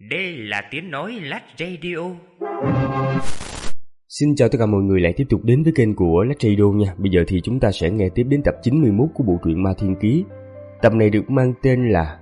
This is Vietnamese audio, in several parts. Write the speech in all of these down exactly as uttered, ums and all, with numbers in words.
Đây là tiếng nói Lách Radio. Xin chào tất cả mọi người lại tiếp tục đến với kênh của Lách Radio nha. Bây giờ thì chúng ta sẽ nghe tiếp đến tập chín mươi mốt của bộ truyện Ma Thiên Ký. Tập này được mang tên là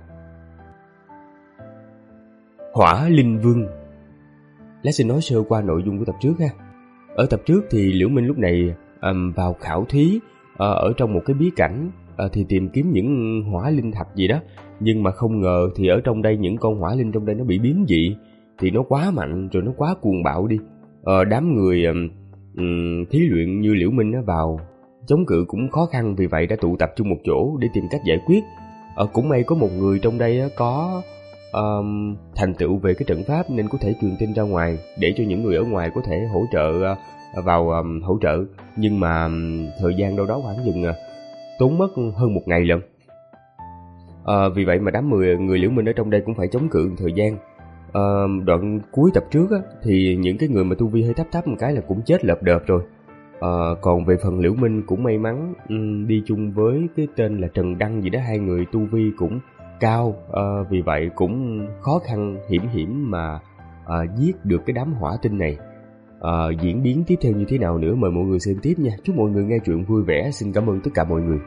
Hỏa Linh Vương. Lách sẽ nói sơ qua nội dung của tập trước ha. Ở tập trước thì Liễu Minh lúc này um, vào khảo thí uh, ở trong một cái bí cảnh uh, thì tìm kiếm những hỏa linh thạch gì đó. Nhưng mà không ngờ thì ở trong đây những con hỏa linh trong đây nó bị biến dị, thì nó quá mạnh rồi nó quá cuồng bạo đi. Ờ, đám người um, um, thí luyện như Liễu Minh nó vào chống cự cũng khó khăn, vì vậy đã tụ tập chung một chỗ để tìm cách giải quyết. Ờ, cũng may có một người trong đây có um, thành tựu về cái trận pháp nên có thể truyền tin ra ngoài để cho những người ở ngoài có thể hỗ trợ uh, vào um, hỗ trợ. Nhưng mà um, thời gian đâu đó khoảng chừng uh, tốn mất hơn một ngày lận. À, vì vậy mà đám người, người Liễu Minh ở trong đây cũng phải chống cự thời gian. À, đoạn cuối tập trước á, thì những cái người mà tu vi hơi thấp thấp một cái là cũng chết lợp đợp rồi. À, còn về phần Liễu Minh cũng may mắn um, đi chung với cái tên là Trần Đăng gì đó, hai người tu vi cũng cao. À, vì vậy cũng khó khăn hiểm hiểm mà à, giết được cái đám hỏa tinh này. À, diễn biến tiếp theo như thế nào nữa mời mọi người xem tiếp nha. Chúc mọi người nghe chuyện vui vẻ. Xin cảm ơn tất cả mọi người.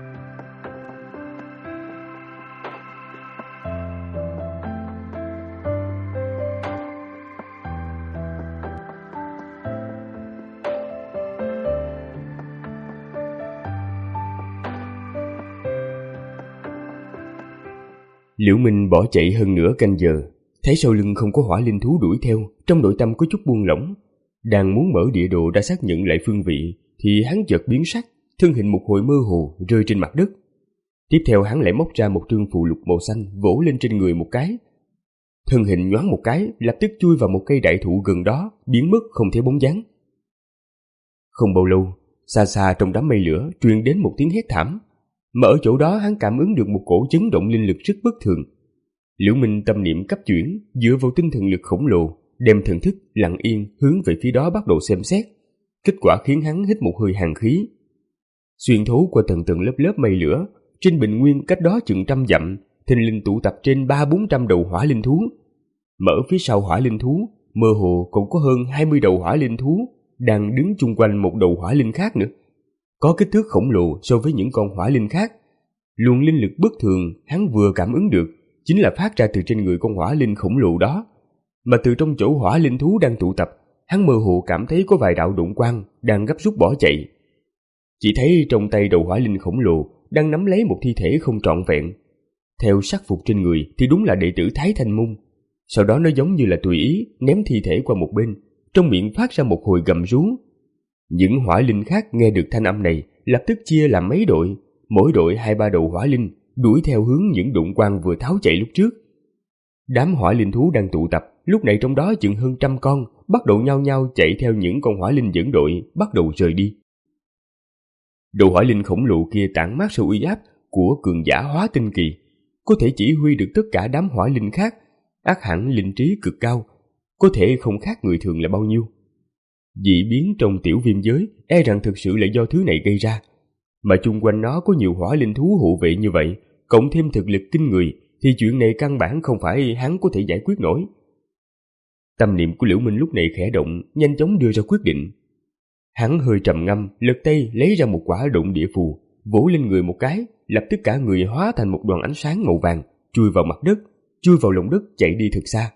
Liễu Minh bỏ chạy hơn nửa canh giờ, thấy sau lưng không có hỏa linh thú đuổi theo, trong nội tâm có chút buông lỏng. Đang muốn mở địa đồ ra xác nhận lại phương vị thì hắn chợt biến sắc, thân hình một hồi mơ hồ rơi trên mặt đất. Tiếp theo hắn lại móc ra một trương phù lục màu xanh vỗ lên trên người một cái. Thân hình nhoáng một cái, lập tức chui vào một cây đại thụ gần đó, biến mất không thấy bóng dáng. Không bao lâu, xa xa trong đám mây lửa truyền đến một tiếng hét thảm. Mà ở chỗ đó hắn cảm ứng được một cổ chấn động linh lực rất bất thường. Liễu Minh tâm niệm cấp chuyển, dựa vào tinh thần lực khổng lồ, đem thần thức lặng yên hướng về phía đó bắt đầu xem xét. Kết quả khiến hắn hít một hơi hàn khí. Xuyên thấu qua tầng tầng lớp lớp mây lửa, trên bình nguyên cách đó chừng trăm dặm, thình lình tụ tập trên ba bốn trăm đầu hỏa linh thú. Mà ở phía sau hỏa linh thú, mơ hồ còn có hơn hai mươi đầu hỏa linh thú đang đứng chung quanh một đầu hỏa linh khác nữa. Có kích thước khổng lồ so với những con hỏa linh khác. Luồng linh lực bất thường hắn vừa cảm ứng được chính là phát ra từ trên người con hỏa linh khổng lồ đó. Mà từ trong chỗ hỏa linh thú đang tụ tập, hắn mơ hồ cảm thấy có vài đạo đụng quang đang gấp rút bỏ chạy. Chỉ thấy trong tay đầu hỏa linh khổng lồ đang nắm lấy một thi thể không trọn vẹn. Theo sắc phục trên người thì đúng là đệ tử Thái Thanh Môn. Sau đó nó giống như là tùy ý ném thi thể qua một bên, trong miệng phát ra một hồi gầm rú. Những hỏa linh khác nghe được thanh âm này lập tức chia làm mấy đội, mỗi đội hai ba đầu hỏa linh đuổi theo hướng những đụng quang vừa tháo chạy lúc trước. Đám hỏa linh thú đang tụ tập lúc này trong đó chừng hơn trăm con bắt đầu nhao nhao chạy theo những con hỏa linh dẫn đội bắt đầu rời đi. Đầu hỏa linh khổng lồ kia tản mát sự uy áp của cường giả hóa tinh kỳ, có thể chỉ huy được tất cả đám hỏa linh khác, ắt hẳn linh trí cực cao, có thể không khác người thường là bao nhiêu. Dị biến trong tiểu viêm giới e rằng thực sự là do thứ này gây ra, mà chung quanh nó có nhiều hỏa linh thú hộ vệ như vậy, cộng thêm thực lực kinh người thì chuyện này căn bản không phải hắn có thể giải quyết nổi. Tâm niệm của Liễu Minh lúc này khẽ động, nhanh chóng đưa ra quyết định. Hắn hơi trầm ngâm, lật tay lấy ra một quả động địa phù, vỗ lên người một cái, lập tức cả người hóa thành một đoàn ánh sáng màu vàng, chui vào mặt đất, chui vào lòng đất chạy đi thật xa.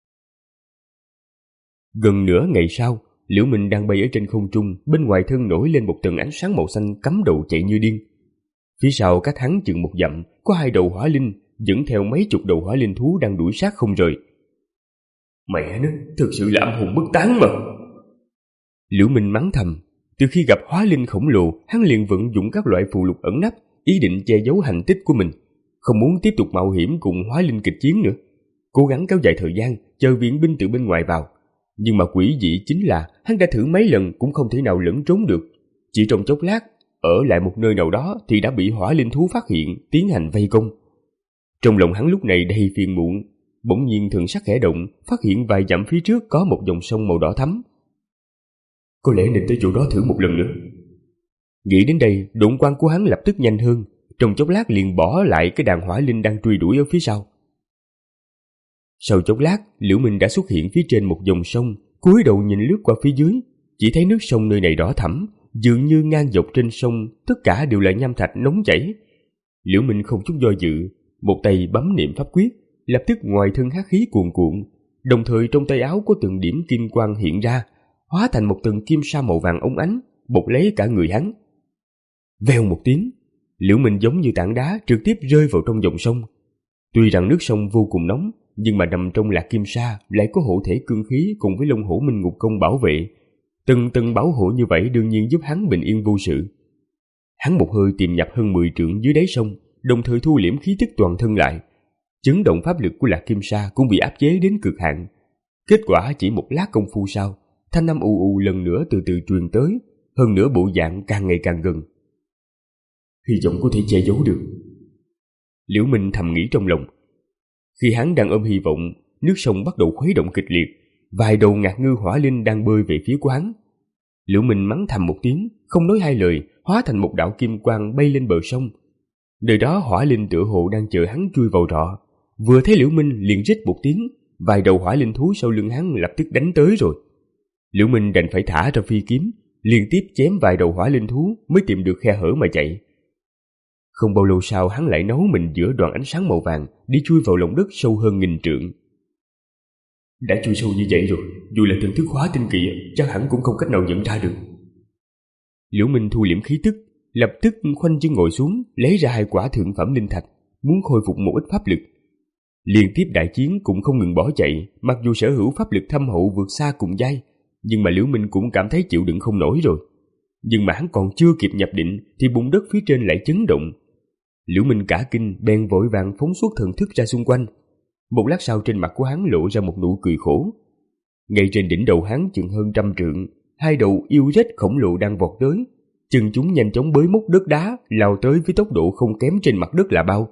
Gần nửa ngày sau, Liễu Minh đang bay ở trên không trung, bên ngoài thân nổi lên một tầng ánh sáng màu xanh cắm đầu chạy như điên. Phía sau cách hắn chừng một dặm, có hai đầu hỏa linh dẫn theo mấy chục đầu hỏa linh thú đang đuổi sát không rời. Mẹ nó, thực sự là âm hồn bất tán mà. Liễu Minh mắng thầm. Từ khi gặp hỏa linh khổng lồ, hắn liền vận dụng các loại phù lục ẩn nấp, ý định che giấu hành tích của mình, không muốn tiếp tục mạo hiểm cùng hỏa linh kịch chiến nữa, cố gắng kéo dài thời gian chờ viện binh từ bên ngoài vào. Nhưng mà quỷ dị chính là hắn đã thử mấy lần cũng không thể nào lẫn trốn được. Chỉ trong chốc lát, ở lại một nơi nào đó thì đã bị hỏa linh thú phát hiện, tiến hành vây công. Trong lòng hắn lúc này đầy phiền muộn, bỗng nhiên thần sắc khẽ động, phát hiện vài dặm phía trước có một dòng sông màu đỏ thắm. Có lẽ nên tới chỗ đó thử một lần nữa. Nghĩ đến đây, độn quang của hắn lập tức nhanh hơn, trong chốc lát liền bỏ lại cái đàn hỏa linh đang truy đuổi ở phía sau. Sau chốc lát, Liễu Minh đã xuất hiện phía trên một dòng sông, cúi đầu nhìn lướt qua phía dưới, chỉ thấy nước sông nơi này đỏ thẫm, dường như ngang dọc trên sông tất cả đều là nham thạch nóng chảy. Liễu Minh không chút do dự, một tay bấm niệm pháp quyết, lập tức ngoài thân hắc khí cuồn cuộn, đồng thời trong tay áo có từng điểm kim quang hiện ra, hóa thành một tầng kim sa màu vàng óng ánh, bọc lấy cả người hắn. Vèo một tiếng, Liễu Minh giống như tảng đá trực tiếp rơi vào trong dòng sông. Tuy rằng nước sông vô cùng nóng, nhưng mà nằm trong lạc kim sa lại có hộ thể cương khí cùng với Long Hổ Minh Ngục Công bảo vệ. Từng từng bảo hộ như vậy đương nhiên giúp hắn bình yên vô sự. Hắn một hơi tìm nhập hơn mười trượng dưới đáy sông, đồng thời thu liễm khí tức toàn thân lại. Chấn động pháp lực của lạc kim sa cũng bị áp chế đến cực hạn. Kết quả chỉ một lát công phu sau, thanh âm ù ù lần nữa từ từ truyền tới, hơn nữa bộ dạng càng ngày càng gần. Hy vọng có thể che giấu được. Liễu Minh thầm nghĩ trong lòng. Khi hắn đang ôm hy vọng, nước sông bắt đầu khuấy động kịch liệt, vài đầu ngạc ngư hỏa linh đang bơi về phía của hắn. Liễu Minh mắng thầm một tiếng, không nói hai lời, hóa thành một đạo kim quang bay lên bờ sông. Nơi đó hỏa linh tựa hồ đang chờ hắn chui vào rọ. Vừa thấy Liễu Minh liền rít một tiếng, vài đầu hỏa linh thú sau lưng hắn lập tức đánh tới rồi. Liễu Minh đành phải thả ra phi kiếm, liên tiếp chém vài đầu hỏa linh thú mới tìm được khe hở mà chạy. Không bao lâu sau hắn lại nấu mình giữa đoàn ánh sáng màu vàng đi chui vào lòng đất sâu hơn nghìn trượng. Đã chui sâu như vậy rồi, dù là thần thức hóa tinh kỳ chắc hẳn cũng không cách nào nhận ra được. Liễu Minh thu liễm khí tức, lập tức khoanh chân ngồi xuống, lấy ra hai quả thượng phẩm linh thạch, muốn khôi phục một ít pháp lực. Liên tiếp đại chiến cũng không ngừng bỏ chạy, mặc dù sở hữu pháp lực thâm hậu vượt xa cùng giai, nhưng mà Liễu Minh cũng cảm thấy chịu đựng không nổi rồi. Nhưng mà hắn còn chưa kịp nhập định thì bùn đất phía trên lại chấn động. Liễu Minh cả kinh bèn vội vàng phóng xuất thần thức ra xung quanh. Một lát sau trên mặt của hắn lộ ra một nụ cười khổ. Ngay trên đỉnh đầu hắn chừng hơn trăm trượng, hai đầu yêu rết khổng lồ đang vọt tới, chân chúng nhanh chóng bới móc đất đá, lao tới với tốc độ không kém trên mặt đất là bao.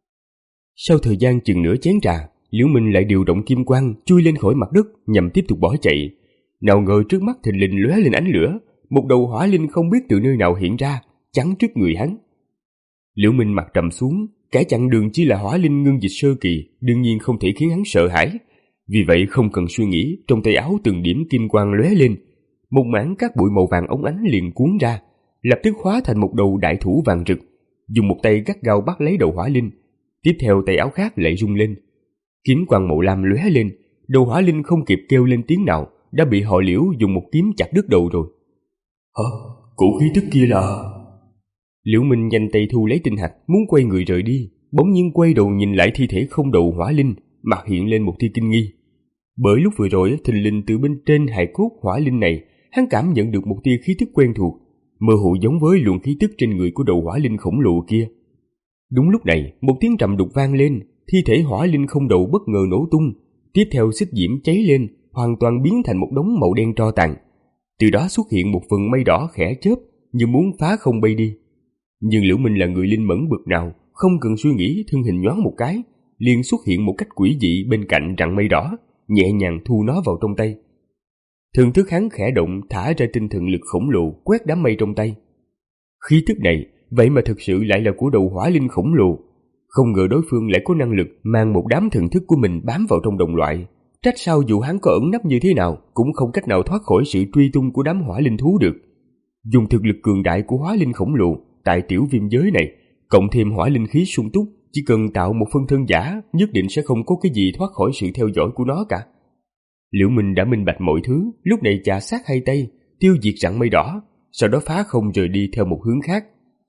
Sau thời gian chừng nửa chén trà, Liễu Minh lại điều động kim quang chui lên khỏi mặt đất nhằm tiếp tục bỏ chạy. Nào ngờ trước mắt thình lình lóe lên ánh lửa, một đầu hỏa linh không biết từ nơi nào hiện ra, chắn trước người hắn. Liễu Minh mặt trầm xuống, cả chặng đường chỉ là hỏa linh ngưng dịch sơ kỳ, đương nhiên không thể khiến hắn sợ hãi. Vì vậy không cần suy nghĩ, trong tay áo từng điểm kim quang lóe lên, một mảng các bụi màu vàng óng ánh liền cuốn ra, lập tức hóa thành một đầu đại thủ vàng rực, dùng một tay gắt gao bắt lấy đầu hỏa linh, tiếp theo tay áo khác lại rung lên. Kiếm quang màu lam lóe lên, đầu hỏa linh không kịp kêu lên tiếng nào, đã bị họ Liễu dùng một kiếm chặt đứt đầu rồi. Hả? Cổ khí tức kia là... Liễu Minh nhanh tay thu lấy tinh hạch, muốn quay người rời đi, bỗng nhiên quay đầu nhìn lại thi thể không đầu hỏa linh, mặt hiện lên một tia kinh nghi. Bởi lúc vừa rồi thình lình từ bên trên hài cốt hỏa linh này, hắn cảm nhận được một tia khí tức quen thuộc, mơ hồ giống với luồng khí tức trên người của đầu hỏa linh khổng lồ kia. Đúng lúc này, một tiếng trầm đục vang lên, thi thể hỏa linh không đầu bất ngờ nổ tung, tiếp theo xích diễm cháy lên, hoàn toàn biến thành một đống màu đen tro tàn. Từ đó xuất hiện một phần mây đỏ khẽ chớp, như muốn phá không bay đi. Nhưng Liễu Minh là người linh mẫn bực nào, không cần suy nghĩ, thân hình nhoáng một cái, liền xuất hiện một cách quỷ dị bên cạnh rặng mây đỏ, nhẹ nhàng thu nó vào trong tay. Thần thức hắn khẽ động, thả ra tinh thần lực khổng lồ quét đám mây trong tay. Khí tức này vậy mà thực sự lại là của đầu hỏa linh khổng lồ. Không ngờ đối phương lại có năng lực mang một đám thần thức của mình bám vào trong đồng loại. Trách sao dù hắn có ẩn nấp như thế nào cũng không cách nào thoát khỏi sự truy tung của đám hỏa linh thú được. Dùng thực lực cường đại của hỏa linh khổng lồ tại tiểu viêm giới này, cộng thêm hỏa linh khí sung túc, chỉ cần tạo một phân thân giả, nhất định sẽ không có cái gì thoát khỏi sự theo dõi của nó cả. Liễu Minh đã minh bạch mọi thứ, lúc này chà sát hai tay, tiêu diệt rặng mây đỏ, sau đó phá không rời đi theo một hướng khác.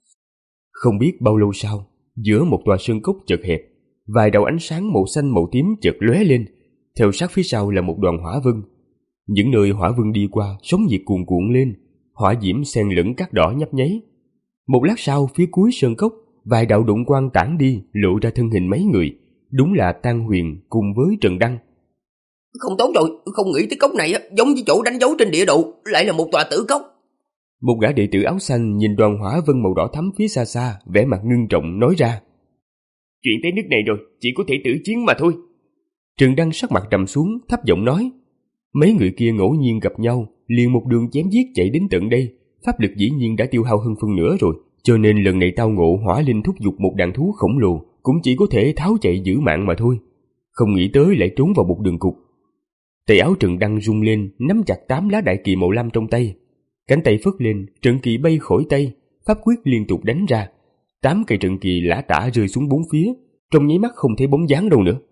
Không biết bao lâu sau, giữa một tòa sơn cốc chật hẹp, vài đạo ánh sáng màu xanh màu tím chợt lóe lên, theo sát phía sau là một đoàn hỏa vân. Những nơi hỏa vân đi qua, sóng nhiệt cuồn cuộn lên, hỏa diễm xen lẫn cát đỏ nhấp nháy. Một lát sau, phía cuối sơn cốc, vài đạo đụng quang tản đi, lộ ra thân hình mấy người, đúng là Tang Huyền cùng với Trần Đăng. Không tốt rồi, không nghĩ tới cốc này giống như chỗ đánh dấu trên địa đồ, lại là một tòa tử cốc. Một gã đệ tử áo xanh nhìn đoàn hỏa vân màu đỏ thắm phía xa xa, vẻ mặt ngưng trọng nói ra. Chuyện tới nước này rồi, chỉ có thể tử chiến mà thôi. Trần Đăng sắc mặt trầm xuống, thấp giọng nói. Mấy người kia ngẫu nhiên gặp nhau, liền một đường chém giết chạy đến tận đây, pháp lực dĩ nhiên đã tiêu hao hơn phân nửa rồi, cho nên lần này tao ngộ hỏa linh thúc giục một đàn thú khổng lồ, cũng chỉ có thể tháo chạy giữ mạng mà thôi. không nghĩ tới lại trốn vào một đường cục. Tay áo Trần Đăng rung lên, nắm chặt tám lá đại kỳ màu lam trong tay. Cánh tay phất lên, trận kỳ bay khỏi tay, pháp quyết liên tục đánh ra. Tám cây trận kỳ lả tả rơi xuống bốn phía, trong nháy mắt không thấy bóng dáng đâu nữa.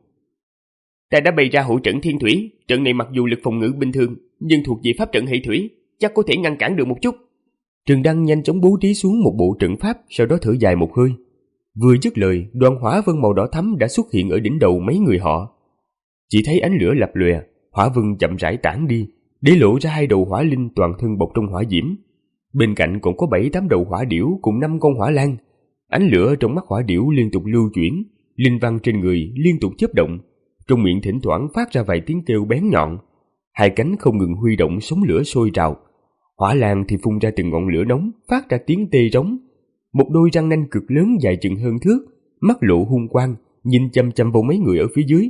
Ta đã bày ra hộ trận thiên thủy, trận này mặc dù lực phòng ngự bình thường, nhưng thuộc về pháp trận hệ thủy, chắc có thể ngăn cản được một chút. Trần Đăng nhanh chóng bố trí xuống một bộ trận pháp, sau đó thở dài một hơi. Vừa dứt lời, đoàn hỏa vân màu đỏ thắm đã xuất hiện ở đỉnh đầu mấy người họ. Chỉ thấy ánh lửa lập lòe, hỏa vân chậm rãi tản đi, để lộ ra hai đầu hỏa linh toàn thân bọc trong hỏa diễm. Bên cạnh còn có bảy tám đầu hỏa điểu cùng năm con hỏa lan. Ánh lửa trong mắt hỏa điểu liên tục lưu chuyển, linh văn trên người liên tục chớp động, trong miệng thỉnh thoảng phát ra vài tiếng kêu bén nhọn. Hai cánh không ngừng huy động sóng lửa sôi trào. Hỏa lan thì phun ra từng ngọn lửa nóng, phát ra tiếng tê rống. Một đôi răng nanh cực lớn dài chừng hơn thước, mắt lộ hung quang, nhìn chăm chăm vào mấy người ở phía dưới.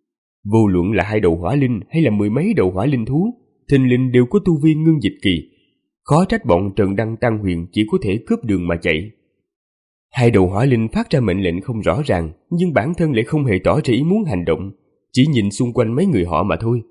Vô luận là hai đầu hỏa linh hay là mười mấy đầu hỏa linh thú, thình lình đều có tu vi ngưng dịch kỳ. Khó trách bọn Trần Đăng Tăng Huyền chỉ có thể cướp đường mà chạy. Hai đầu hỏa linh phát ra mệnh lệnh không rõ ràng, nhưng bản thân lại không hề tỏ ra ý muốn hành động, chỉ nhìn xung quanh mấy người họ mà thôi.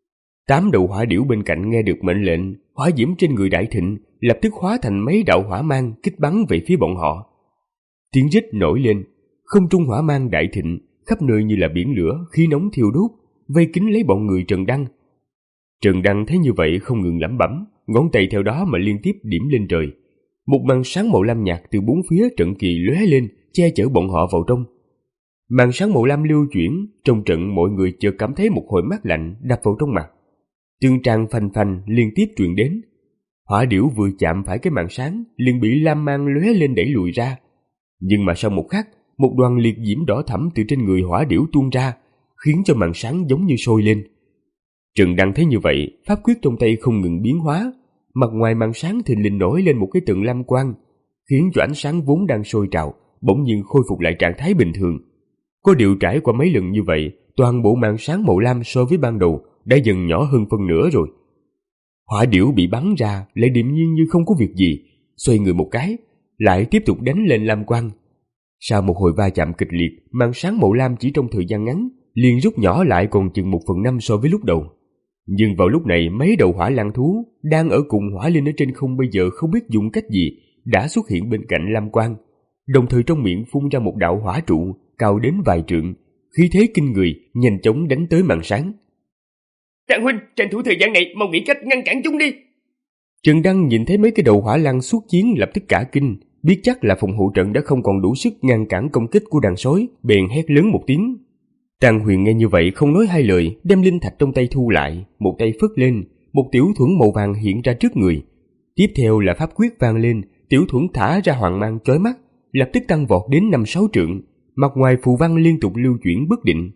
Tám đầu hỏa điểu bên cạnh nghe được mệnh lệnh, hỏa diễm trên người đại thịnh, lập tức hóa thành mấy đạo hỏa mang kích bắn về phía bọn họ. Tiếng rít nổi lên, không trung hỏa mang đại thịnh, khắp nơi như là biển lửa, khí nóng thiêu đốt, vây kín lấy bọn người Trần Đăng. Trần Đăng thấy như vậy không ngừng lẩm bẩm, ngón tay theo đó mà liên tiếp điểm lên trời. Một màn sáng màu lam nhạt từ bốn phía trận kỳ lóe lên, che chở bọn họ vào trong. Màn sáng màu lam lưu chuyển, trong trận mọi người chợt cảm thấy một hồi mát lạnh đập vào trong mặt. Tương tràng phanh phanh liên tiếp truyền đến. Hỏa điểu vừa chạm phải cái màn sáng, liền bị lam mang lóe lên đẩy lùi ra. Nhưng mà sau một khắc, một đoàn liệt diễm đỏ thẫm từ trên người hỏa điểu tuôn ra, khiến cho màn sáng giống như sôi lên. Trần Đăng thấy như vậy, pháp quyết trong tay không ngừng biến hóa, mặt ngoài màn sáng thình lình nổi lên một cái tầng lam quang, khiến cho ánh sáng vốn đang sôi trào bỗng nhiên khôi phục lại trạng thái bình thường. Có điều trải qua mấy lần như vậy, toàn bộ màn sáng màu lam so với ban đầu đã dần nhỏ hơn phân nửa rồi. Hỏa điểu bị bắn ra lại điềm nhiên như không có việc gì, xoay người một cái, lại tiếp tục đánh lên lam quang. Sau một hồi va chạm kịch liệt, màn sáng màu lam chỉ trong thời gian ngắn liền rút nhỏ lại còn chừng một phần năm so với lúc đầu. Nhưng vào lúc này, mấy đầu hỏa lang thú đang ở cùng hỏa linh ở trên không bây giờ không biết dùng cách gì đã xuất hiện bên cạnh lam quang, đồng thời trong miệng phun ra một đạo hỏa trụ cao đến vài trượng, khí thế kinh người, nhanh chóng đánh tới màn sáng. Trạng huynh, tranh thủ thời gian này, mau nghĩ cách ngăn cản chúng đi. Trần Đăng nhìn thấy mấy cái đầu hỏa lang xuất chiến lập tức cả kinh, biết chắc là phòng hộ trận đã không còn đủ sức ngăn cản công kích của đàn sói, bèn hét lớn một tiếng. Tàng Huyền nghe như vậy không nói hai lời, đem linh thạch trong tay thu lại, một tay phất lên, một tiểu thuẫn màu vàng hiện ra trước người. Tiếp theo là pháp quyết vang lên, tiểu thuẫn thả ra hoàng mang chói mắt, lập tức tăng vọt đến năm sáu trượng, mặt ngoài phù văn liên tục lưu chuyển bất định.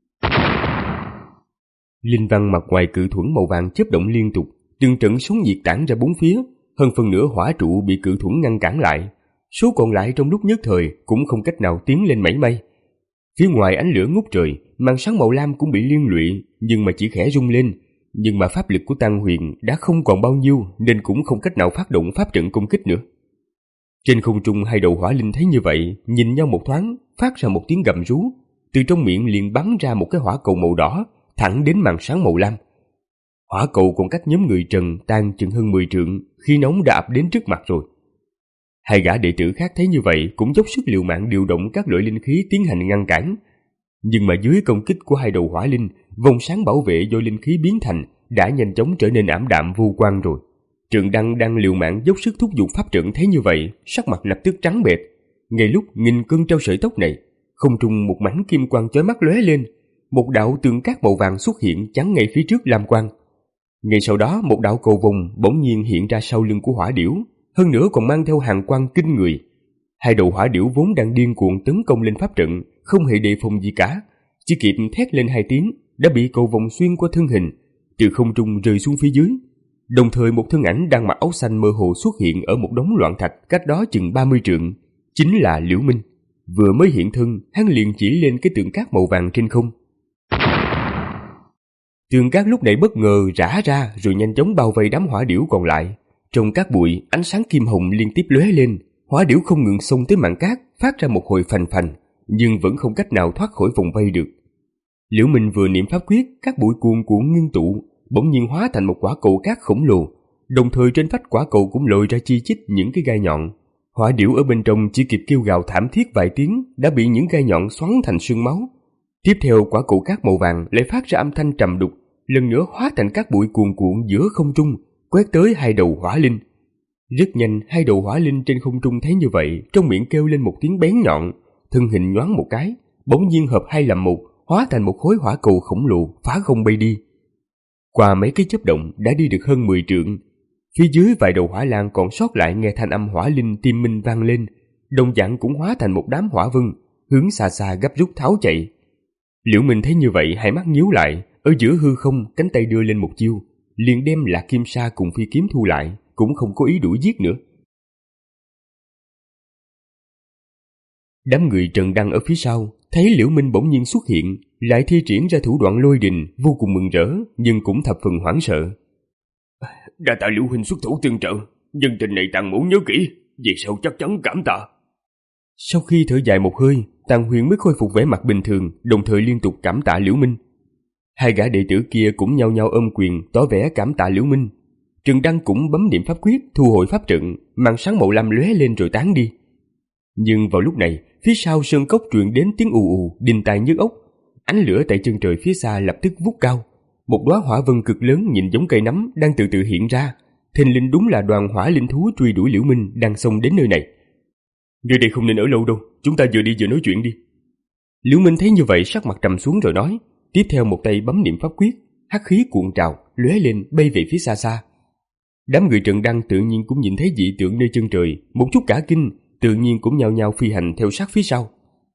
Linh văn mặt ngoài cự thuẫn màu vàng chớp động liên tục, từng trận sóng nhiệt tản ra bốn phía, hơn phần nửa hỏa trụ bị cự thuẫn ngăn cản lại, số còn lại trong lúc nhất thời cũng không cách nào tiến lên mảy may. Phía ngoài ánh lửa ngút trời, màn sáng màu lam cũng bị liên lụy, nhưng mà chỉ khẽ rung lên. Nhưng mà pháp lực của Tăng Huyền đã không còn bao nhiêu, nên cũng không cách nào phát động pháp trận công kích nữa. Trên không trung, hai đầu hỏa linh thấy như vậy, nhìn nhau một thoáng, phát ra một tiếng gầm rú, từ trong miệng liền bắn ra một cái hỏa cầu màu đỏ, thẳng đến màn sáng màu lam. Hỏa cầu còn cách nhóm người Trần tan chừng hơn mười trượng, khi nóng đã ập đến trước mặt rồi. Hai gã đệ tử khác thấy như vậy cũng dốc sức liều mạng điều động các loại linh khí tiến hành ngăn cản. Nhưng mà dưới công kích của hai đầu hỏa linh, vòng sáng bảo vệ do linh khí biến thành đã nhanh chóng trở nên ảm đạm vô quang rồi. Trần Đăng đang liều mạng dốc sức thúc giục pháp trận thấy như vậy, sắc mặt lập tức trắng bệch. Ngay lúc nghìn cân treo sợi tóc này, không trung một mảnh kim quang chói mắt lóe lên, một đạo tường cát màu vàng xuất hiện chắn ngay phía trước lam quang. Ngay sau đó, một đạo cầu vồng bỗng nhiên hiện ra sau lưng của hỏa điểu, hơn nữa còn mang theo hàng quang kinh người. Hai đầu hỏa điểu vốn đang điên cuồng tấn công lên pháp trận, không hề đề phòng gì cả, chỉ kịp thét lên hai tiếng đã bị cầu vồng xuyên qua thân hình, từ không trung rơi xuống phía dưới. Đồng thời một thân ảnh đang mặc áo xanh mơ hồ xuất hiện ở một đống loạn thạch cách đó chừng ba mươi trượng, chính là Liễu Minh. Vừa mới hiện thân, hắn liền chỉ lên cái tượng cát màu vàng trên không. Tượng cát lúc này bất ngờ rã ra rồi nhanh chóng bao vây đám hỏa điểu còn lại. Trong cát bụi, ánh sáng kim hồng liên tiếp lóe lên, hỏa điểu không ngừng xông tới mảng cát, phát ra một hồi phành phành, nhưng vẫn không cách nào thoát khỏi vòng vây được. Liễu Minh vừa niệm pháp quyết, các bụi cuồn cuộn ngưng tụ, bỗng nhiên hóa thành một quả cầu cát khổng lồ, đồng thời trên vách quả cầu cũng lồi ra chi chít những cái gai nhọn. Hỏa điểu ở bên trong chỉ kịp kêu gào thảm thiết vài tiếng đã bị những gai nhọn xoắn thành sương máu. Tiếp theo quả cầu cát màu vàng lại phát ra âm thanh trầm đục, lần nữa hóa thành các bụi cuồn cuộn giữa không trung, quét tới hai đầu hỏa linh. Rất nhanh, hai đầu hỏa linh trên không trung thấy như vậy, trong miệng kêu lên một tiếng bén nhọn, thân hình nhoáng một cái, bỗng nhiên hợp hai làm một, hóa thành một khối hỏa cầu khổng lồ phá không bay đi. Qua mấy cái chớp động đã đi được hơn mười trượng. Phía dưới vài đầu hỏa lang còn sót lại nghe thanh âm hỏa linh tim minh vang lên, đồng dạng cũng hóa thành một đám hỏa vân, hướng xa xa gấp rút tháo chạy. Liễu Minh thấy như vậy, hai mắt nhíu lại, ở giữa hư không cánh tay đưa lên một chiêu, liền đem Lạc Kim Sa cùng phi kiếm thu lại, cũng không có ý đuổi giết nữa. Đám người Trần Đăng ở phía sau thấy Liễu Minh bỗng nhiên xuất hiện, lại thi triển ra thủ đoạn lôi đình, vô cùng mừng rỡ, nhưng cũng thập phần hoảng sợ. Đa tạ Liễu huynh xuất thủ tương trợ, nhân tình này Tàng mẫu nhớ kỹ, về sau chắc chắn cảm tạ. Sau khi thở dài một hơi, Tàng Huyền mới khôi phục vẻ mặt bình thường, đồng thời liên tục cảm tạ Liễu Minh. Hai gã đệ tử kia cũng nhao nhao ôm quyền tỏ vẻ cảm tạ Liễu Minh. Trần Đăng cũng bấm niệm pháp quyết thu hồi pháp trận, màn sáng màu lam lóe lên rồi tán đi. Nhưng vào lúc này, phía sau sơn cốc truyền đến tiếng ù ù, đinh tai nhức óc. Ánh lửa tại chân trời phía xa lập tức vút cao, một đóa hỏa vân cực lớn nhìn giống cây nấm đang từ từ hiện ra. Thình lình đúng là đoàn hỏa linh thú truy đuổi Liễu Minh đang xông đến nơi này. Nơi đây không nên ở lâu đâu, chúng ta vừa đi vừa nói chuyện đi. Liễu Minh thấy như vậy sắc mặt trầm xuống rồi nói, tiếp theo một tay bấm niệm pháp quyết, hắc khí cuộn trào lóe lên bay về phía xa xa. Đám người Trần Đăng tự nhiên cũng nhìn thấy dị tượng nơi chân trời, một chút cả kinh, tự nhiên cũng nhao nhao phi hành theo sát phía sau.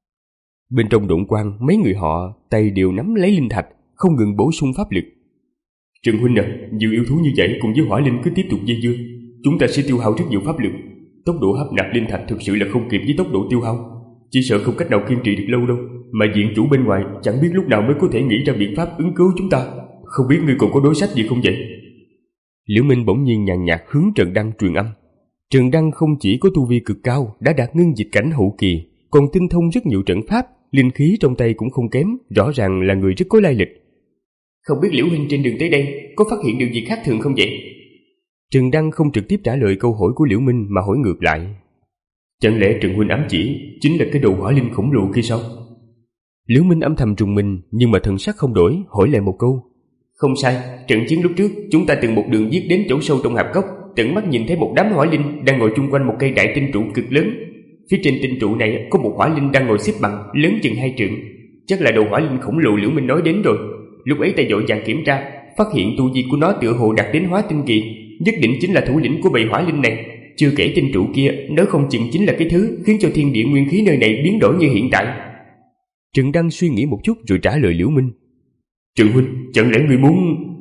Bên trong độn quang, mấy người họ tay đều nắm lấy linh thạch, không ngừng bổ sung pháp lực. Trần huynh à, nhiều yêu thú như vậy cùng với hỏa linh cứ tiếp tục dây dưa, chúng ta sẽ tiêu hao rất nhiều pháp lực. Tốc độ hấp nạp linh thạch thực sự là không kịp với tốc độ tiêu hao, chỉ sợ không cách nào kiên trì được lâu đâu. Mà viện chủ bên ngoài chẳng biết lúc nào mới có thể nghĩ ra biện pháp ứng cứu chúng ta. Không biết ngươi còn có đối sách gì không vậy? Liễu Minh bỗng nhiên nhàn nhạt hướng Trần Đăng truyền âm. Trần Đăng không chỉ có tu vi cực cao, đã đạt ngưng dịch cảnh hậu kỳ, còn tinh thông rất nhiều trận pháp, linh khí trong tay cũng không kém, rõ ràng là người rất có lai lịch. Không biết Liễu huynh trên đường tới đây có phát hiện điều gì khác thường không vậy? Trần Đăng không trực tiếp trả lời câu hỏi của Liễu Minh mà hỏi ngược lại. Chẳng lẽ Trần huynh ám chỉ chính là cái đầu hỏa linh khổng lồ kia sao? Liễu Minh âm thầm trùng mình, nhưng mà thần sắc không đổi, hỏi lại một câu. Không sai, trận chiến lúc trước chúng ta từng một đường giết đến chỗ sâu trong hạp cốc, tận mắt nhìn thấy một đám hỏa linh đang ngồi chung quanh một cây đại tinh trụ cực lớn. Phía trên tinh trụ này có một hỏa linh đang ngồi xếp bằng, lớn chừng hai trượng. Chắc là đầu hỏa linh khổng lồ Liễu Minh nói đến rồi. Lúc ấy ta vội vàng kiểm tra, phát hiện tu vi của nó tựa hồ đạt đến hóa tinh kỳ, nhất định chính là thủ lĩnh của bầy hỏa linh này. Chưa kể tinh trụ kia, nếu không chừng chính là cái thứ khiến cho thiên địa nguyên khí nơi này biến đổi như hiện tại. Trần Đăng suy nghĩ một chút rồi trả lời Liễu Minh. Trần huynh, chẳng lẽ người muốn...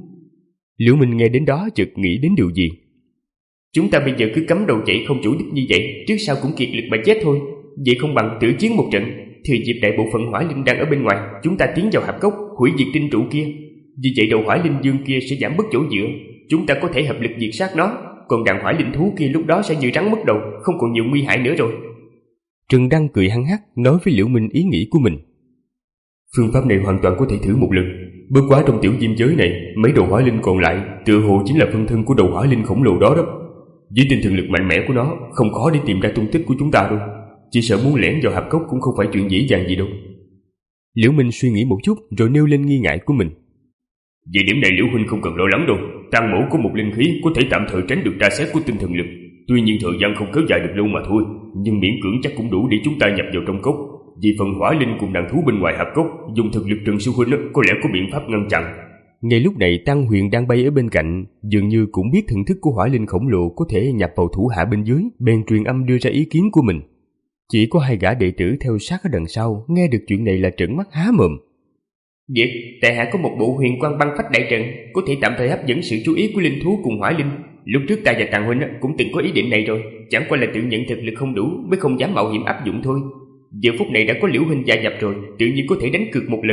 Liễu Minh nghe đến đó chợt nghĩ đến điều gì. Chúng ta bây giờ cứ cắm đầu chạy không chủ đích như vậy, trước sau cũng kiệt lực mà chết thôi. Vậy không bằng tử chiến một trận, thừa dịp đại bộ phận hỏa linh đang ở bên ngoài, chúng ta tiến vào hạp cốc, hủy diệt tinh trụ kia. Vì vậy đầu hỏa linh dương kia sẽ giảm bớt chỗ dựa, chúng ta có thể hợp lực diệt sát nó. Còn đàn hỏa linh thú kia lúc đó sẽ như rắn mất đầu, không còn nhiều nguy hại nữa rồi. Trần Đăng cười hăng hắc nói với Liễu Minh ý nghĩ của mình. Phương pháp này hoàn toàn có thể thử một lần. Bất quá trong tiểu diêm giới này, mấy đầu hỏa linh còn lại tựa hồ chính là phân thân của đầu hỏa linh khổng lồ đó đó. Với tinh thần lực mạnh mẽ của nó, không khó để tìm ra tung tích của chúng ta đâu. Chỉ sợ muốn lẻn vào hạp cốc cũng không phải chuyện dễ dàng gì đâu. Liễu Minh suy nghĩ một chút rồi nêu lên nghi ngại của mình. Về điểm này Liễu huynh không cần lo lắng đâu. Tang mẫu có một linh khí có thể tạm thời tránh được tra xét của tinh thần lực. Tuy nhiên thời gian không kéo dài được lâu mà thôi, nhưng miễn cưỡng chắc cũng đủ để chúng ta nhập vào trong cốc. Vì phần hỏa linh cùng đàn thú bên ngoài hạp cốc, dùng thực lực Trần sư huynh có lẽ có biện pháp ngăn chặn. Ngay lúc này Tăng Huyền đang bay ở bên cạnh, dường như cũng biết thần thức của hỏa linh khổng lồ có thể nhập vào thủ hạ bên dưới, bèn truyền âm đưa ra ý kiến của mình. Chỉ có hai gã đệ tử theo sát ở đằng sau nghe được chuyện này là trợn mắt há mồm. Việc tại hạ có một bộ huyền quang băng phách đại trận, có thể tạm thời hấp dẫn sự chú ý của linh thú cùng hỏa linh. Lúc trước ta và Tàng huynh cũng từng có ý định này rồi, chẳng qua là tự nhận thực lực không đủ mới không dám mạo hiểm áp dụng thôi. Giờ phút này đã có Liễu huynh gia nhập rồi, tự nhiên có thể đánh cược một lần.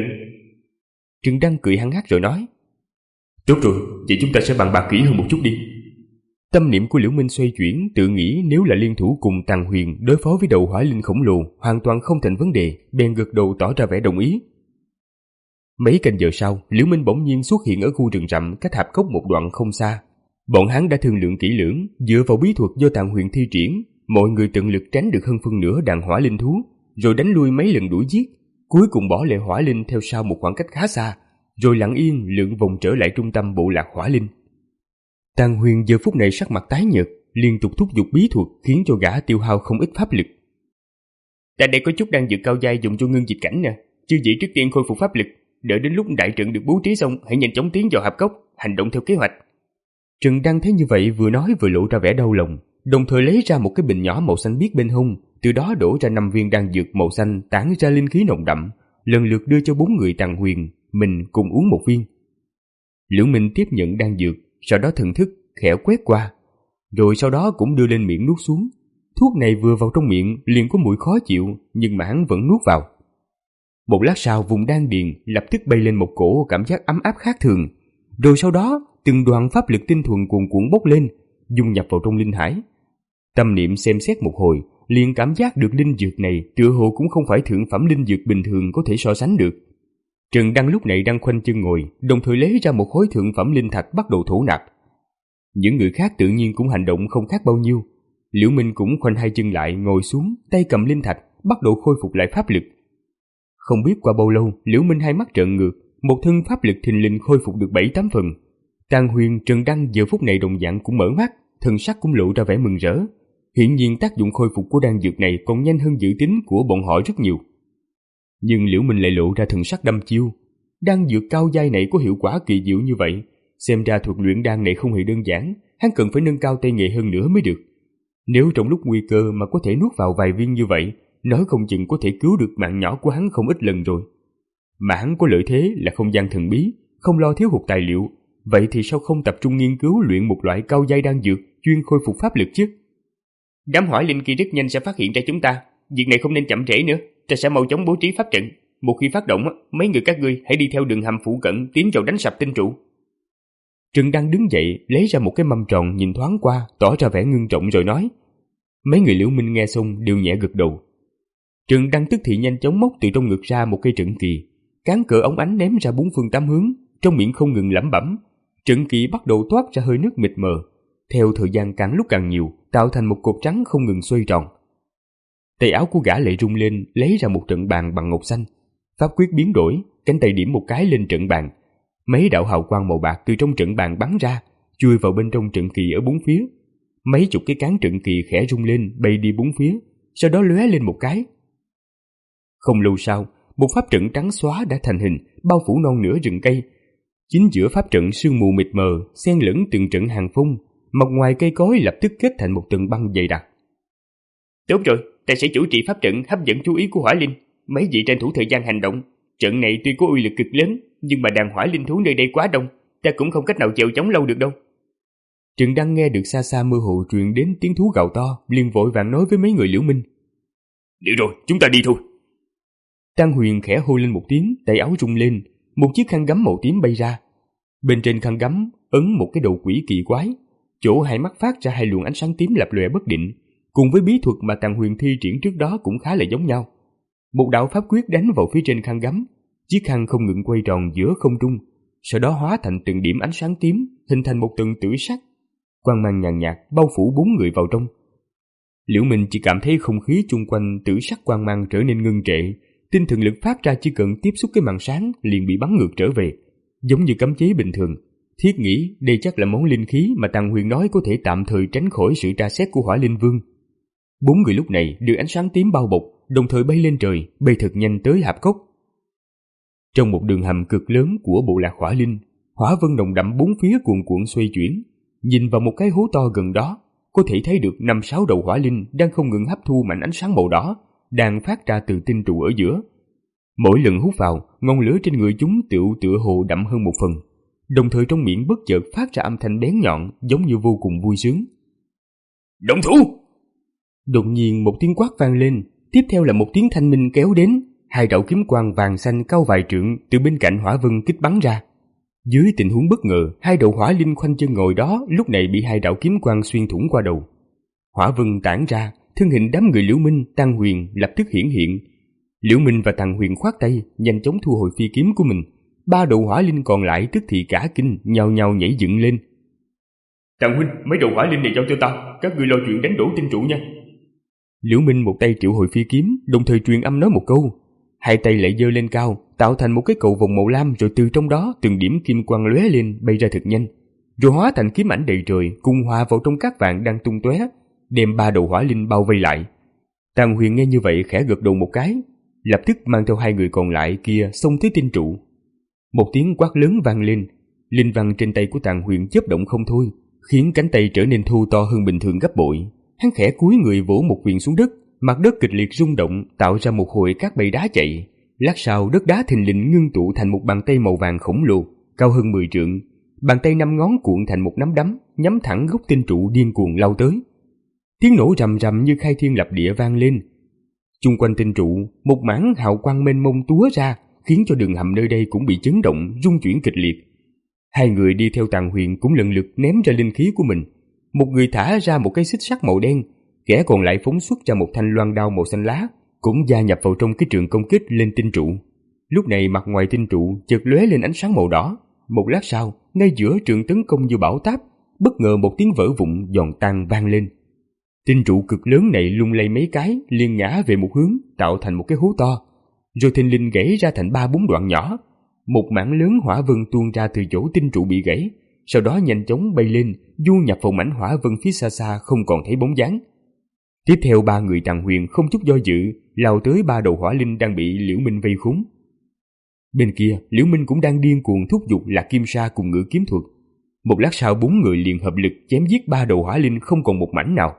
Trần Đăng cười hăng hắc rồi nói. Tốt rồi, vậy chúng ta sẽ bàn bạc kỹ hơn một chút đi. Tâm niệm của Liễu Minh xoay chuyển, tự nghĩ nếu là liên thủ cùng Tàng Huyền đối phó với đầu hỏa linh khổng lồ hoàn toàn không thành vấn đề, bèn gật đầu tỏ ra vẻ đồng ý. Mấy canh giờ sau, Liễu Minh bỗng nhiên xuất hiện ở khu rừng rậm cách hạp cốc một đoạn không xa. Bọn hắn đã thương lượng kỹ lưỡng, dựa vào bí thuật do Tàn Huyền thi triển, mọi người tận lực tránh được hơn phân nửa đàn hỏa linh thú, rồi đánh lui mấy lần đuổi giết, cuối cùng bỏ lại hỏa linh theo sau một khoảng cách khá xa, rồi lặng yên lượn vòng trở lại trung tâm bộ lạc hỏa linh. Tàn Huyền giờ phút này sắc mặt tái nhợt, liên tục thúc giục bí thuật khiến cho gã tiêu hao không ít pháp lực. Ta đây có chút đang dược cao giai dùng cho ngưng dịch cảnh nè, chư vị trước tiên khôi phục pháp lực, đợi đến lúc đại trận được bố trí xong, hãy nhanh chóng tiến vào hạp cốc, hành động theo kế hoạch. Trần Đăng thấy như vậy vừa nói vừa lộ ra vẻ đau lòng, đồng thời lấy ra một cái bình nhỏ màu xanh biếc bên hông, từ đó đổ ra năm viên đan dược màu xanh tản ra linh khí nồng đậm, lần lượt đưa cho bốn người Tàn Huyền, mình cùng uống một viên. Liễu Minh tiếp nhận đan dược, sau đó thần thức khẽ quét qua, rồi sau đó cũng đưa lên miệng nuốt xuống. Thuốc này vừa vào trong miệng liền có mùi khó chịu, nhưng mà hắn vẫn nuốt vào. Một lát sau, vùng đan điền lập tức bay lên một cổ cảm giác ấm áp khác thường, rồi sau đó từng đoàn pháp lực tinh thuần cuồn cuộn bốc lên, dung nhập vào trong linh hải. Tâm niệm xem xét một hồi, liền cảm giác được linh dược này tựa hồ cũng không phải thượng phẩm linh dược bình thường có thể so sánh được. Trần Đăng lúc này đang khoanh chân ngồi, đồng thời lấy ra một khối thượng phẩm linh thạch bắt đầu thổ nạp. Những người khác tự nhiên cũng hành động không khác bao nhiêu. Liễu Minh cũng khoanh hai chân lại ngồi xuống, tay cầm linh thạch, bắt đầu khôi phục lại pháp lực. Không biết qua bao lâu, Liễu Minh hai mắt trợn ngược, một thân pháp lực thình lình khôi phục được bảy tám phần. Tàn Huyền, Trần Đăng giờ phút này đồng dạng cũng mở mắt, thần sắc cũng lộ ra vẻ mừng rỡ. Hiển nhiên tác dụng khôi phục của đan dược này còn nhanh hơn dự tính của bọn họ rất nhiều. Nhưng Liễu Minh lại lộ ra thần sắc đăm chiêu. Đan dược cao giai này có hiệu quả kỳ diệu như vậy, xem ra thuật luyện đan này không hề đơn giản, hắn cần phải nâng cao tay nghề hơn nữa mới được. Nếu trong lúc nguy cơ mà có thể nuốt vào vài viên như vậy, nói không chừng có thể cứu được mạng nhỏ của hắn không ít lần rồi. Mà hắn có lợi thế là không gian thần bí, không lo thiếu hụt tài liệu, vậy thì sao không tập trung nghiên cứu luyện một loại cao giai đan dược chuyên khôi phục pháp lực chứ? Đám hỏa linh kia rất nhanh sẽ phát hiện ra chúng ta, việc này không nên chậm trễ nữa, ta sẽ mau chóng bố trí pháp trận. Một khi phát động, mấy người các ngươi hãy đi theo đường hầm phụ cận tiến vào đánh sập tinh trụ. Trần Đăng đứng dậy, lấy ra một cái mâm tròn nhìn thoáng qua, tỏ ra vẻ ngưng trọng rồi nói. Mấy người Liễu Minh nghe xong đều nhẹ gật đầu. Trần Đăng tức thì nhanh chóng móc từ trong ngực ra một cây trận kỳ, cán cỡ ống ánh ném ra bốn phương tám hướng, trong miệng không ngừng lẩm bẩm. Trận kỳ bắt đầu toát ra hơi nước mịt mờ, theo thời gian càng lúc càng nhiều, tạo thành một cột trắng không ngừng xoay tròn. Tay áo của gã lại rung lên, lấy ra một trận bàn bằng ngọc xanh. Pháp quyết biến đổi, cánh tay điểm một cái lên trận bàn. Mấy đạo hào quang màu bạc từ trong trận bàn bắn ra, chui vào bên trong trận kỳ ở bốn phía. Mấy chục cái cán trận kỳ khẽ rung lên, bay đi bốn phía, sau đó lóe lên một cái. Không lâu sau, một pháp trận trắng xóa đã thành hình, bao phủ non nửa rừng cây. Chính giữa pháp trận sương mù mịt mờ, xen lẫn từng trận hàng phong, mặt ngoài cây cối lập tức kết thành một tầng băng dày đặc. Tốt rồi, ta sẽ chủ trì pháp trận hấp dẫn chú ý của hỏa linh. Mấy vị tranh thủ thời gian hành động. Trận này tuy có uy lực cực lớn, nhưng mà đàn hỏa linh thú nơi đây quá đông, ta cũng không cách nào chèo chống lâu được đâu. Trần Đăng nghe được xa xa mơ hồ truyền đến tiếng thú gào to, liền vội vàng nói với mấy người Liễu Minh. Được rồi, chúng ta đi thôi. Tàn Huyền khẽ hô lên một tiếng, tay áo rung lên, một chiếc khăn gấm màu tím bay ra. Bên trên khăn gấm ấn một cái đầu quỷ kỳ quái, chỗ hai mắt phát ra hai luồng ánh sáng tím lập lòe bất định, cùng với bí thuật mà Tàn Huyền thi triển trước đó cũng khá là giống nhau. Một đạo pháp quyết đánh vào phía trên khăn gấm, chiếc khăn không ngừng quay tròn giữa không trung, sau đó hóa thành từng điểm ánh sáng tím, hình thành một tầng tử sắc. Quang mang nhàn nhạt bao phủ bốn người vào trong. Liễu Minh chỉ cảm thấy không khí chung quanh tử sắc quang mang trở nên ngưng trệ, tinh thần lực phát ra chỉ cần tiếp xúc cái màn sáng liền bị bắn ngược trở về, giống như cấm chế bình thường. Thiết nghĩ đây chắc là món linh khí mà Tàn Huyền nói có thể tạm thời tránh khỏi sự tra xét của Hỏa Linh Vương. Bốn người lúc này được ánh sáng tím bao bọc, đồng thời bay lên trời, bay thật nhanh tới hạp cốc. Trong một đường hầm cực lớn của bộ lạc Hỏa Linh, hỏa vân nồng đậm bốn phía cuồn cuộn xoay chuyển. Nhìn vào một cái hố to gần đó, có thể thấy được năm sáu đầu hỏa linh đang không ngừng hấp thu mảnh ánh sáng màu đỏ, đang phát ra từ tinh trụ ở giữa. Mỗi lần hút vào, ngọn lửa trên người chúng tựu tựa hồ đậm hơn một phần, đồng thời trong miệng bất chợt phát ra âm thanh bén nhọn, giống như vô cùng vui sướng. Động thủ! Đột nhiên một tiếng quát vang lên, tiếp theo là một tiếng thanh minh kéo đến, hai đạo kiếm quang vàng xanh cao vài trượng từ bên cạnh hỏa vân kích bắn ra. Dưới tình huống bất ngờ, hai đầu hỏa linh khoanh chân ngồi đó lúc này bị hai đạo kiếm quang xuyên thủng qua đầu. Hỏa vân tản ra, thân hình đám người Liễu Minh, Tàn Huyền lập tức hiển hiện. Liễu Minh và Tàn Huyền khoát tay, nhanh chóng thu hồi phi kiếm của mình, Ba đầu hỏa linh còn lại tức thì cả kinh, nhao nhao nhảy dựng lên. Tàng huynh, mấy đầu hỏa linh này giao cho ta, các ngươi lo chuyện đánh đổ tinh trụ nha. Liễu Minh một tay triệu hồi phi kiếm, đồng thời truyền âm nói một câu. Hai tay lại giơ lên cao, tạo thành một cái cầu vòng màu lam, rồi từ trong đó từng điểm kim quang lóe lên, bay ra thật nhanh, rồi hóa thành kiếm ảnh đầy trời, cùng hòa vào trong cát vàng đang tung tóe, đem ba đầu hỏa linh bao vây lại. Tàng Huyền nghe như vậy khẽ gật đầu một cái, lập tức mang theo hai người còn lại kia xông tới tinh trụ. Một tiếng quát lớn vang lên, linh văn trên tay của Tàng Huyền chớp động không thôi, khiến cánh tay trở nên thô to hơn bình thường gấp bội. Hắn khẽ cúi người vỗ một quyền xuống đất, mặt đất kịch liệt rung động, tạo ra một hồi cát bay đá chạy. Lát sau, đất đá thình lình ngưng tụ thành một bàn tay màu vàng khổng lồ, cao hơn mười trượng. Bàn tay năm ngón cuộn thành một nắm đấm, nhắm thẳng gốc tinh trụ điên cuồng lao tới. Tiếng nổ rầm rầm như khai thiên lập địa vang lên. Chung quanh tinh trụ, một mảng hào quang mênh mông túa ra, khiến cho đường hầm nơi đây cũng bị chấn động, rung chuyển kịch liệt. Hai người đi theo Tàng Huyền cũng lần lượt ném ra linh khí của mình. Một người thả ra một cây xích sắt màu đen, kẻ còn lại phóng xuất ra một thanh loan đao màu xanh lá, cũng gia nhập vào trong cái trường công kích lên tinh trụ. Lúc này mặt ngoài tinh trụ chợt lóe lên ánh sáng màu đỏ. Một lát sau, ngay giữa trường tấn công như bão táp, bất ngờ một tiếng vỡ vụn giòn tan vang lên. Tinh trụ cực lớn này lung lay mấy cái, liền ngã về một hướng, tạo thành một cái hố to, rồi thình lình gãy ra thành ba bốn đoạn nhỏ. Một mảng lớn hỏa vân tuôn ra từ chỗ tinh trụ bị gãy, sau đó nhanh chóng bay lên, du nhập vào mảnh hỏa vân phía xa xa không còn thấy bóng dáng. Tiếp theo ba người Tàng Huyền không chút do dự, lao tới ba đầu hỏa linh đang bị Liễu Minh vây khốn. Bên kia, Liễu Minh cũng đang điên cuồng thúc giục Lạc Kim Sa cùng Ngự Kiếm Thuật. Một lát sau, bốn người liền hợp lực chém giết ba đầu hỏa linh không còn một mảnh nào.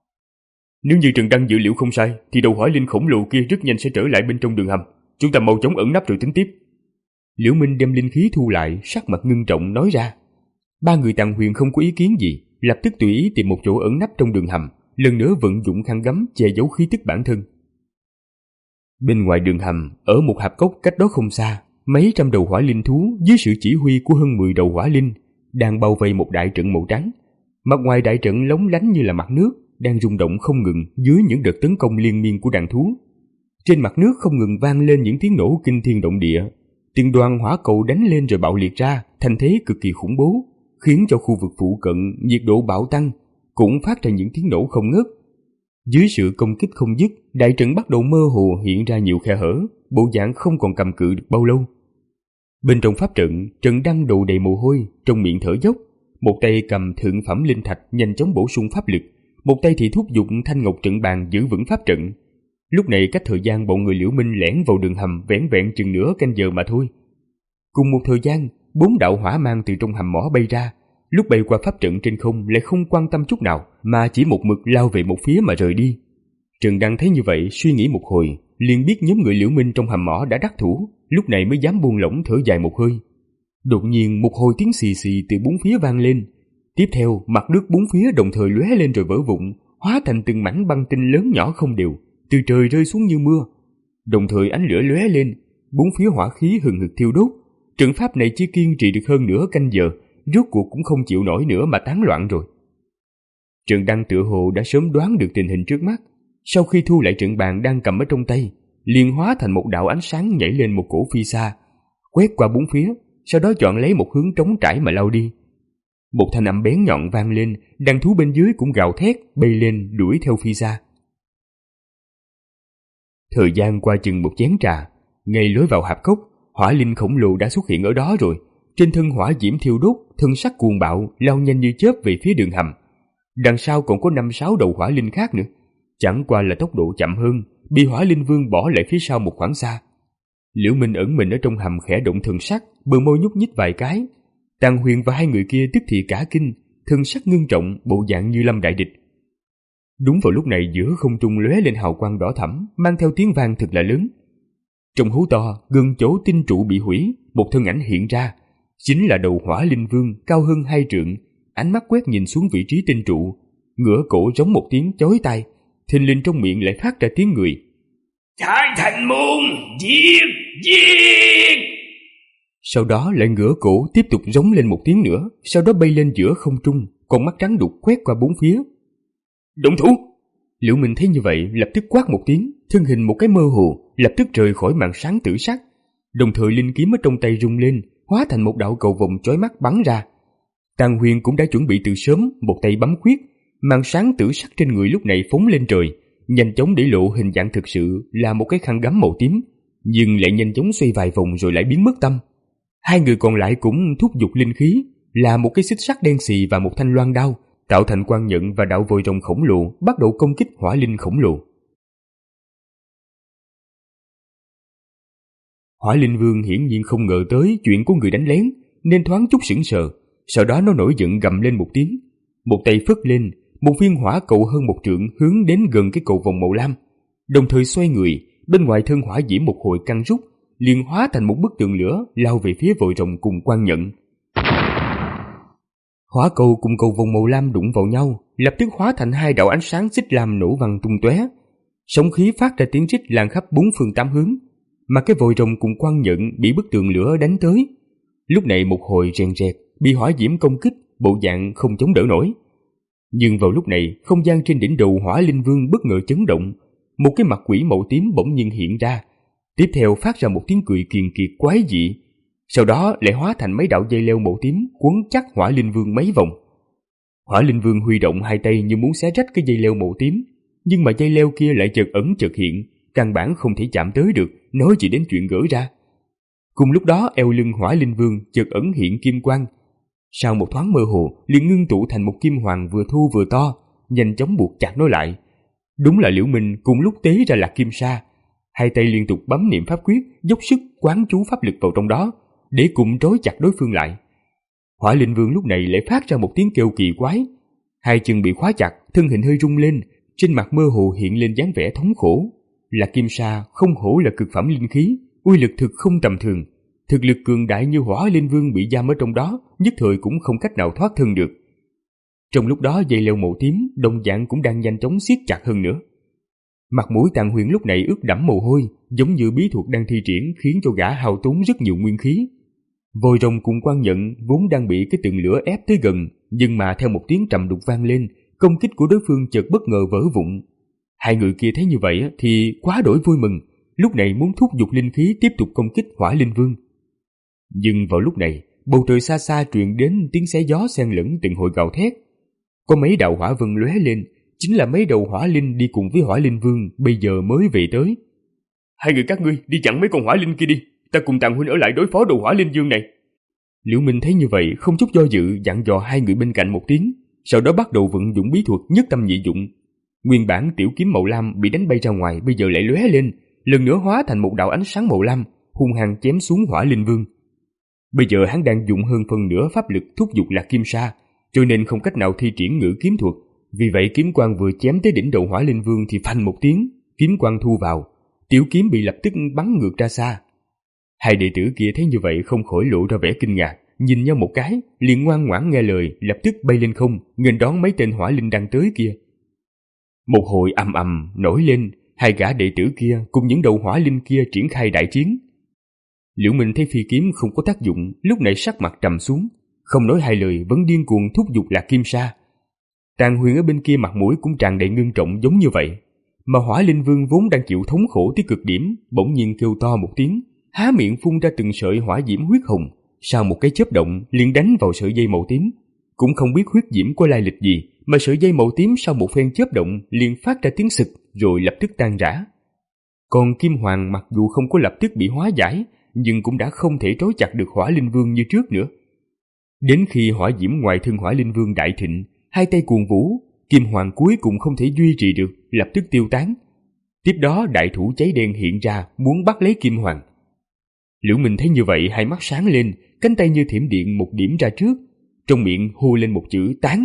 Nếu như Trần Đăng dự liệu không sai, thì đầu hỏa linh khổng lồ kia rất nhanh sẽ trở lại bên trong đường hầm. Chúng ta mau chóng ẩn nấp rồi tính tiếp. Liễu Minh đem linh khí thu lại, sắc mặt ngưng trọng nói ra. Ba người Tàng Huyền không có ý kiến gì, lập tức tùy ý tìm một chỗ ẩn nấp trong đường hầm, lần nữa vận dụng khăn gấm che giấu khí tức bản thân. Bên ngoài đường hầm, ở một hạp cốc cách đó không xa, mấy trăm đầu hỏa linh thú dưới sự chỉ huy của hơn mười đầu hỏa linh đang bao vây một đại trận màu trắng. Mặt ngoài đại trận lóng lánh như là mặt nước, đang rung động không ngừng dưới những đợt tấn công liên miên của đàn thú. Trên mặt nước không ngừng vang lên những tiếng nổ kinh thiên động địa. Từng đoàn hỏa cầu đánh lên rồi bạo liệt ra, thành thế cực kỳ khủng bố, khiến cho khu vực phụ cận nhiệt độ bạo tăng, cũng phát ra những tiếng nổ không ngớt. Dưới sự công kích không dứt, đại trận bắt đầu mơ hồ hiện ra nhiều khe hở, bộ dạng không còn cầm cự được bao lâu. Bên trong pháp trận, Trần Đăng đầu đầy mồ hôi, trong miệng thở dốc, một tay cầm thượng phẩm linh thạch nhanh chóng bổ sung pháp lực, một tay thì thúc giục thanh ngọc trận bàn giữ vững pháp trận. Lúc này cách thời gian bọn người Liễu Minh lẻn vào đường hầm vẻn vẹn chừng nửa canh giờ mà thôi. Cùng một thời gian, bốn đạo hỏa mang từ trong hầm mỏ bay ra, lúc bay qua pháp trận trên không lại không quan tâm chút nào, mà chỉ một mực lao về một phía mà rời đi. Trần Đăng thấy như vậy, suy nghĩ một hồi, liền biết nhóm người Liễu Minh trong hầm mỏ đã đắc thủ, lúc này mới dám buông lỏng thở dài một hơi. Đột nhiên một hồi tiếng xì xì từ bốn phía vang lên. Tiếp theo, mặt nước bốn phía đồng thời lóe lên rồi vỡ vụn, hóa thành từng mảnh băng tinh lớn nhỏ không đều, từ trời rơi xuống như mưa. Đồng thời ánh lửa lóe lên, bốn phía hỏa khí hừng hực thiêu đốt. Trận pháp này chỉ kiên trì được hơn nửa canh giờ, rốt cuộc cũng không chịu nổi nữa mà tán loạn rồi. Trần Đăng tựa hồ đã sớm đoán được tình hình trước mắt, sau khi thu lại trận bàn đang cầm ở trong tay, liền hóa thành một đạo ánh sáng nhảy lên một cổ phi xa, quét qua bốn phía, sau đó chọn lấy một hướng trống trải mà lao đi. Một thanh âm bén nhọn vang lên, đàn thú bên dưới cũng gào thét, bay lên đuổi theo phi xa. Thời gian qua chừng một chén trà, ngay lối vào hạp cốc, hỏa linh khổng lồ đã xuất hiện ở đó rồi. Trên thân hỏa diễm thiêu đốt, thân sắc cuồng bạo, lao nhanh như chớp về phía đường hầm. Đằng sau còn có năm sáu đầu hỏa linh khác nữa, chẳng qua là tốc độ chậm hơn, bị hỏa linh vương bỏ lại phía sau một khoảng xa. Liễu Minh ẩn mình ở trong hầm khẽ động thần sắc, bờ môi nhúc nhích vài cái. Tàng Huyền và hai người kia tức thì cả kinh, thân sắc ngưng trọng, bộ dạng như lâm đại địch. Đúng vào lúc này, giữa không trung lóe lên hào quang đỏ thẫm, mang theo tiếng vang thật là lớn. Trong hố to, gần chỗ tinh trụ bị hủy, một thân ảnh hiện ra, chính là đầu hỏa linh vương cao hơn hai trượng, ánh mắt quét nhìn xuống vị trí tinh trụ, ngửa cổ giống một tiếng chói tai, thình lình trong miệng lại phát ra tiếng người. Thái Thành Môn, giết, giết! Sau đó lại ngửa cổ tiếp tục giống lên một tiếng nữa, sau đó bay lên giữa không trung, con mắt trắng đục quét qua bốn phía. Động thủ! Liễu Minh thấy như vậy, lập tức quát một tiếng, thân hình một cái mơ hồ, lập tức rời khỏi màn sáng tử sắc. Đồng thời linh kiếm ở trong tay rung lên, hóa thành một đạo cầu vồng chói mắt bắn ra. Tàng Huyền cũng đã chuẩn bị từ sớm, một tay bấm quyết, màn sáng tử sắc trên người lúc này phóng lên trời, nhanh chóng để lộ hình dạng thực sự là một cái khăn gấm màu tím, nhưng lại nhanh chóng xoay vài vòng rồi lại biến mất tâm. Hai người còn lại cũng thúc giục linh khí, là một cái xích sắt đen xì và một thanh loan đao, tạo thành quang nhận và đạo vòi rồng khổng lồ, bắt đầu công kích hỏa linh khổng lồ. Hỏa Linh Vương hiển nhiên không ngờ tới chuyện của người đánh lén, nên thoáng chút sững sờ. Sau đó nó nổi giận gầm lên một tiếng, một tay phất lên, một viên hỏa cầu hơn một trượng hướng đến gần cái cầu vòng màu lam. Đồng thời xoay người, bên ngoài thân hỏa diễm một hồi căng rút, liền hóa thành một bức tường lửa lao về phía vòi rồng cùng quang nhận. Hỏa cầu cùng cầu vòng màu lam đụng vào nhau, lập tức hóa thành hai đạo ánh sáng xích lam nổ văng tung tóe. Sóng khí phát ra tiếng rít lan khắp bốn phương tám hướng, mà cái vòi rồng cùng quang nhận bị bức tường lửa đánh tới. Lúc này một hồi rèn rẹt, bị hỏa diễm công kích, bộ dạng không chống đỡ nổi. Nhưng vào lúc này, không gian trên đỉnh đầu Hỏa Linh Vương bất ngờ chấn động, một cái mặt quỷ màu tím bỗng nhiên hiện ra, tiếp theo phát ra một tiếng cười kiền kiệt quái dị, sau đó lại hóa thành mấy đạo dây leo màu tím quấn chắc Hỏa Linh Vương mấy vòng. Hỏa Linh Vương huy động hai tay như muốn xé rách cái dây leo màu tím, nhưng mà dây leo kia lại chợt ẩn chợt hiện, căn bản không thể chạm tới được, nói gì đến chuyện gỡ ra. Cùng lúc đó eo lưng Hỏa Linh Vương chợt ẩn hiện kim quang, sau một thoáng mơ hồ liền ngưng tụ thành một kim hoàng vừa thu vừa to, nhanh chóng buộc chặt nó lại. Đúng là Liễu Minh cùng lúc tế ra Lạc Kim Sa, hai tay liên tục bấm niệm pháp quyết, dốc sức quán chú pháp lực vào trong đó để cùng trói chặt đối phương lại. Hỏa Linh Vương lúc này lại phát ra một tiếng kêu kỳ quái, hai chân bị khóa chặt, thân hình hơi rung lên, trên mặt mơ hồ hiện lên dáng vẻ thống khổ. Lạc Kim Sa không hổ là cực phẩm linh khí, uy lực thực không tầm thường. Thực lực cường đại như Hỏa Linh Vương bị giam ở trong đó, nhất thời cũng không cách nào thoát thân được. Trong lúc đó dây leo màu tím đồng dạng cũng đang nhanh chóng siết chặt hơn nữa. Mặt mũi Tàng Huyền lúc này ướt đẫm mồ hôi, giống như bí thuật đang thi triển, khiến cho gã hao tốn rất nhiều nguyên khí. Vòi rồng cùng quang nhận vốn đang bị cái tường lửa ép tới gần, nhưng mà theo một tiếng trầm đục vang lên, công kích của đối phương chợt bất ngờ vỡ vụn. Hai người kia thấy như vậy thì quá đổi vui mừng, lúc này muốn thúc giục linh khí tiếp tục công kích Hỏa Linh Vương. Nhưng vào lúc này, bầu trời xa xa truyền đến tiếng xé gió xen lẫn từng hồi gào thét. Có mấy đạo hỏa vân lóe lên, chính là mấy đầu hỏa linh đi cùng với Hỏa Linh Vương bây giờ mới về tới. Hai người các ngươi đi chặn mấy con hỏa linh kia đi, ta cùng Tàng huynh ở lại đối phó đầu Hỏa Linh Vương này. Liễu Minh thấy như vậy không chút do dự dặn dò hai người bên cạnh một tiếng, sau đó bắt đầu vận dụng bí thuật nhất tâm nhị dụng. Nguyên bản tiểu kiếm màu lam bị đánh bay ra ngoài bây giờ lại lóe lên, lần nữa hóa thành một đạo ánh sáng màu lam, hung hăng chém xuống Hỏa Linh Vương. Bây giờ hắn đang dùng hơn phần nửa pháp lực thúc giục Lạc Kim Sa, cho nên không cách nào thi triển ngự kiếm thuật. Vì vậy kiếm quang vừa chém tới đỉnh đầu Hỏa Linh Vương thì phanh một tiếng, kiếm quang thu vào, tiểu kiếm bị lập tức bắn ngược ra xa. Hai đệ tử kia thấy như vậy không khỏi lộ ra vẻ kinh ngạc, nhìn nhau một cái, liền ngoan ngoãn nghe lời, lập tức bay lên không, nghênh đón mấy tên hỏa linh đang tới kia. Một hồi ầm ầm nổi lên, hai gã đệ tử kia cùng những đầu hỏa linh kia triển khai đại chiến. Liễu Minh thấy phi kiếm không có tác dụng, lúc này sắc mặt trầm xuống, không nói hai lời vẫn điên cuồng thúc giục Lạc Kim Sa. Tàng Huyền ở bên kia mặt mũi cũng tràn đầy ngưng trọng giống như vậy, mà Hỏa Linh Vương vốn đang chịu thống khổ tới cực điểm, bỗng nhiên kêu to một tiếng, há miệng phun ra từng sợi hỏa diễm huyết hồng, sau một cái chớp động liền đánh vào sợi dây màu tím. Cũng không biết huyết diễm có lai lịch gì, mà sợi dây màu tím sau một phen chớp động liền phát ra tiếng sực rồi lập tức tan rã. Còn Kim Hoàng mặc dù không có lập tức bị hóa giải, nhưng cũng đã không thể trói chặt được Hỏa Linh Vương như trước nữa. Đến khi hỏa diễm ngoài thân Hỏa Linh Vương đại thịnh, hai tay cuồng vũ, Kim Hoàng cuối cùng không thể duy trì được, lập tức tiêu tán. Tiếp đó đại thủ cháy đen hiện ra muốn bắt lấy Kim Hoàng. Liễu Minh thấy như vậy hai mắt sáng lên, cánh tay như thiểm điện một điểm ra trước, trong miệng hô lên một chữ tán.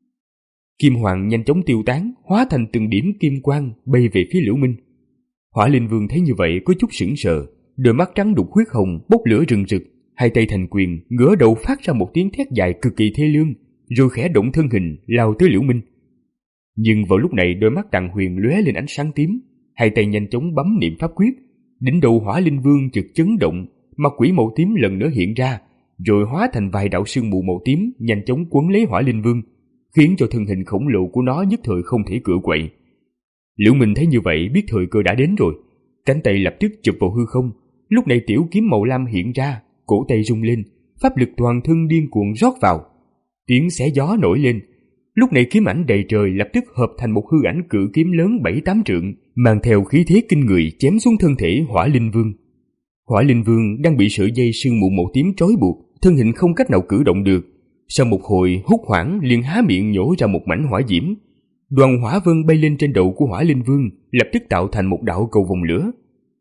Kim Hoàng nhanh chóng tiêu tán, hóa thành từng điểm kim quang bay về phía Liễu Minh. Hỏa Linh Vương thấy như vậy có chút sững sờ, đôi mắt trắng đục huyết hồng bốc lửa rừng rực, hai tay thành quyền, ngửa đầu phát ra một tiếng thét dài cực kỳ thê lương, rồi khẽ động thân hình lao tới Liễu Minh. Nhưng vào lúc này đôi mắt Tàng Huyền lóe lên ánh sáng tím, hai tay nhanh chóng bấm niệm pháp quyết, đỉnh đầu Hỏa Linh Vương chợt chấn động, mặt quỷ màu tím lần nữa hiện ra, rồi hóa thành vài đạo sương mù màu tím nhanh chóng quấn lấy Hỏa Linh Vương, khiến cho thân hình khổng lồ của nó nhất thời không thể cựa quậy. Liễu Minh thấy như vậy biết thời cơ đã đến rồi, cánh tay lập tức chụp vào hư không, lúc này tiểu kiếm màu lam hiện ra, cổ tay rung lên, pháp lực toàn thân điên cuồng rót vào. Tiếng xé gió nổi lên. Lúc này kiếm ảnh đầy trời lập tức hợp thành một hư ảnh cự kiếm lớn bảy tám trượng, mang theo khí thế kinh người chém xuống thân thể Hỏa Linh Vương. Hỏa Linh Vương đang bị sợi dây sương mù màu tím trói buộc, thân hình không cách nào cử động được. Sau một hồi hốt hoảng, liền há miệng nhổ ra một mảnh hỏa diễm. Đoàn hỏa vân bay lên trên đầu của Hỏa Linh Vương, lập tức tạo thành một đạo cầu vòng lửa.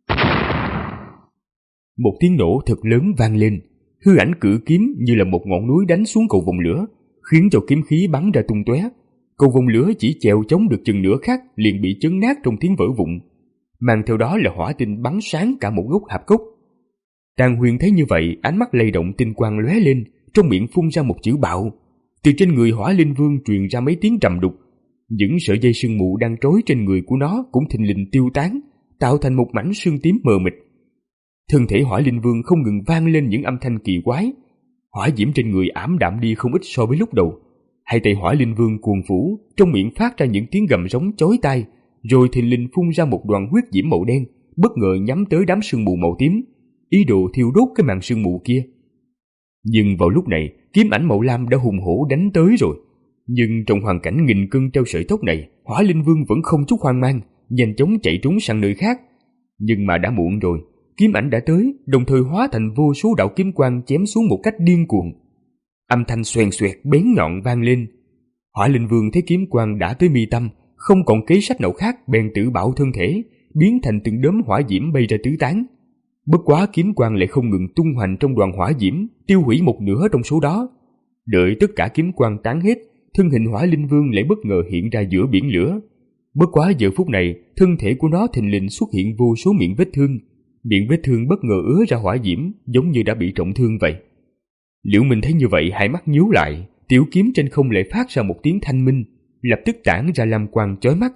Một tiếng nổ thật lớn vang lên, hư ảnh cự kiếm như là một ngọn núi đánh xuống cầu vòng lửa, khiến cho kiếm khí bắn ra tung tóe. Cầu vòng lửa chỉ chèo chống được chừng nửa khắc liền bị chấn nát trong tiếng vỡ vụn, mang theo đó là hỏa tinh bắn sáng cả một gốc hạp cốc. Tàn Huyền thấy như vậy, ánh mắt lay động tinh quang lóe lên, trong miệng phun ra một chữ bạo. Từ trên người Hỏa Linh Vương truyền ra mấy tiếng trầm đục. Những sợi dây sương mù đang trói trên người của nó cũng thình lình tiêu tán, tạo thành một mảnh sương tím mờ mịt. Thân thể Hỏa Linh Vương không ngừng vang lên những âm thanh kỳ quái. Hỏa diễm trên người ảm đạm đi không ít so với lúc đầu. Hai tay Hỏa Linh Vương cuồng phủ, trong miệng phát ra những tiếng gầm rống chói tai, rồi thình lình phun ra một đoàn huyết diễm màu đen, bất ngờ nhắm tới đám sương mù màu tím, ý đồ thiêu đốt cái màn sương mù kia. Nhưng vào lúc này, kiếm ảnh màu lam đã hùng hổ đánh tới rồi. Nhưng trong hoàn cảnh nghìn cân treo sợi tóc này, Hỏa Linh Vương vẫn không chút hoang mang, nhanh chóng chạy trốn sang nơi khác. Nhưng mà đã muộn rồi, kiếm ảnh đã tới, đồng thời hóa thành vô số đạo kiếm quang chém xuống một cách điên cuồng. Âm thanh xoèn xoẹt bén nhọn vang lên. Hỏa Linh Vương thấy kiếm quang đã tới mi tâm, không còn kế sách nào khác bèn tự bảo thân thể, biến thành từng đốm hỏa diễm bay ra tứ tán. Bất quá kiếm quang lại không ngừng tung hoành trong đoàn hỏa diễm, tiêu hủy một nửa trong số đó. Đợi tất cả kiếm quang tán hết, thân hình Hỏa Linh Vương lại bất ngờ hiện ra giữa biển lửa. Bất quá giờ phút này, thân thể của nó thình lình xuất hiện vô số miệng vết thương. Miệng vết thương bất ngờ ứa ra hỏa diễm, giống như đã bị trọng thương vậy. Liễu Minh thấy như vậy, hai mắt nhíu lại, tiểu kiếm trên không lại phát ra một tiếng thanh minh, lập tức tản ra lam quang chói mắt.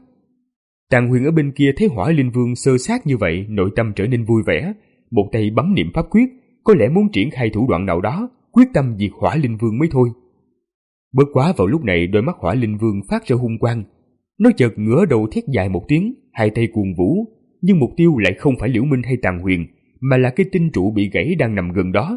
Tàn Huyền ở bên kia thấy Hỏa Linh Vương sơ sát như vậy, nội tâm trở nên vui vẻ, một tay bấm niệm pháp quyết, có lẽ muốn triển khai thủ đoạn nào đó, quyết tâm diệt Hỏa Linh Vương mới thôi. Bất quá vào lúc này, đôi mắt Hỏa Linh Vương phát ra hung quang, nó chợt ngửa đầu thét dài một tiếng, hai tay cuồng vũ, nhưng mục tiêu lại không phải Liễu Minh hay Tàn Huyền, mà là cái tinh trụ bị gãy đang nằm gần đó.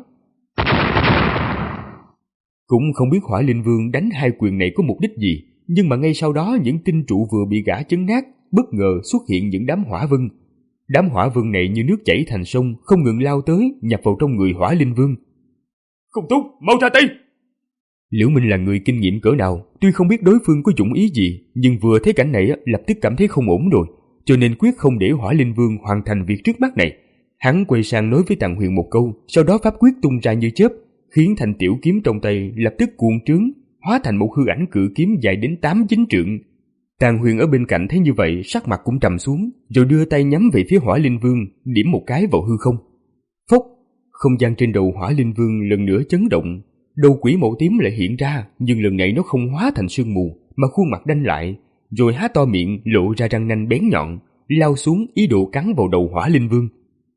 Cũng không biết Hỏa Linh Vương đánh hai quyền này có mục đích gì, nhưng mà ngay sau đó những tinh trụ vừa bị gã chấn nát, bất ngờ xuất hiện những đám hỏa vân. Đám hỏa vân này như nước chảy thành sông, không ngừng lao tới, nhập vào trong người Hỏa Linh Vương. Không tốt, mau ra tay! Liễu Minh là người kinh nghiệm cỡ nào, tuy không biết đối phương có dụng ý gì, nhưng vừa thấy cảnh này lập tức cảm thấy không ổn rồi, cho nên quyết không để Hỏa Linh Vương hoàn thành việc trước mắt này. Hắn quay sang nói với Tàn Huyền một câu, sau đó pháp quyết tung ra như chớp, khiến thành tiểu kiếm trong tay lập tức cuộn trướng, hóa thành một hư ảnh cự kiếm dài đến tám chín trượng. Tàn Huyền ở bên cạnh thấy như vậy, sắc mặt cũng trầm xuống, rồi đưa tay nhắm về phía Hỏa Linh Vương, điểm một cái vào hư không. Phốc, không gian trên đầu Hỏa Linh Vương lần nữa chấn động, đầu quỷ màu tím lại hiện ra, nhưng lần này nó không hóa thành sương mù, mà khuôn mặt đanh lại, rồi há to miệng lộ ra răng nanh bén nhọn, lao xuống ý đồ cắn vào đầu Hỏa Linh Vương.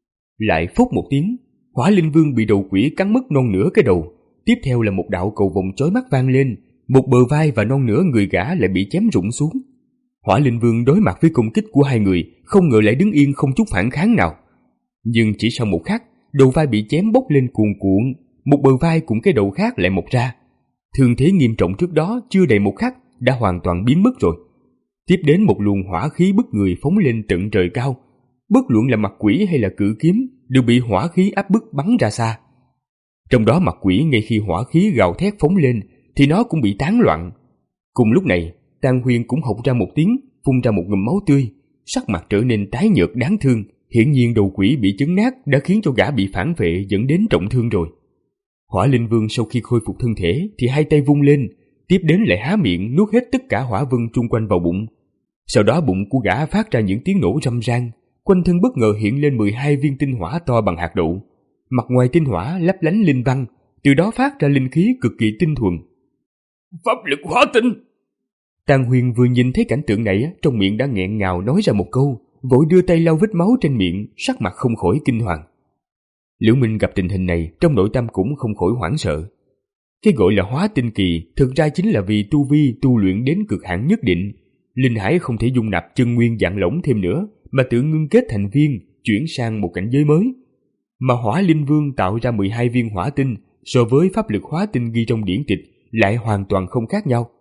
Lại phốc một tiếng, Hỏa Linh Vương bị đầu quỷ cắn mất non nửa cái đầu, tiếp theo là một đạo cầu vồng chói mắt vang lên, một bờ vai và non nửa người gã lại bị chém rụng xuống. Hỏa Linh Vương đối mặt với công kích của hai người, không ngờ lại đứng yên không chút phản kháng nào. Nhưng chỉ sau một khắc, đầu vai bị chém bốc lên cuồn cuộn, một bờ vai cùng cái đầu khác lại mọc ra. Thương thế nghiêm trọng trước đó chưa đầy một khắc đã hoàn toàn biến mất rồi. Tiếp đến một luồng hỏa khí bức người phóng lên tận trời cao, bất luận là mặt quỷ hay là cự kiếm đều bị hỏa khí áp bức bắn ra xa. Trong đó mặt quỷ ngay khi hỏa khí gào thét phóng lên thì nó cũng bị tán loạn. Cùng lúc này, Tàn Huyền cũng hộc ra một tiếng, phun ra một ngụm máu tươi, sắc mặt trở nên tái nhợt đáng thương. Hiển nhiên đầu quỷ bị chấn nát đã khiến cho gã bị phản vệ dẫn đến trọng thương rồi. Hỏa Linh Vương sau khi khôi phục thân thể thì hai tay vung lên, tiếp đến lại há miệng nuốt hết tất cả hỏa vân chung quanh vào bụng. Sau đó bụng của gã phát ra những tiếng nổ râm ran, quanh thân bất ngờ hiện lên mười hai viên tinh hỏa to bằng hạt đậu. Mặt ngoài tinh hỏa lấp lánh linh văn, từ đó phát ra linh khí cực kỳ tinh thuần. Pháp lực hỏa tinh! Tàn Huyền vừa nhìn thấy cảnh tượng này, trong miệng đã nghẹn ngào nói ra một câu, vội đưa tay lau vết máu trên miệng, sắc mặt không khỏi kinh hoàng. Liễu Minh gặp tình hình này, trong nội tâm cũng không khỏi hoảng sợ. Cái gọi là hóa tinh kỳ thực ra chính là vì tu vi tu luyện đến cực hạn nhất định, linh hải không thể dung nạp chân nguyên dạng lỏng thêm nữa, mà tự ngưng kết thành viên, chuyển sang một cảnh giới mới. mà Hỏa Linh Vương tạo ra mười hai viên hỏa tinh so với pháp lực hóa tinh ghi trong điển tịch lại hoàn toàn không khác nhau.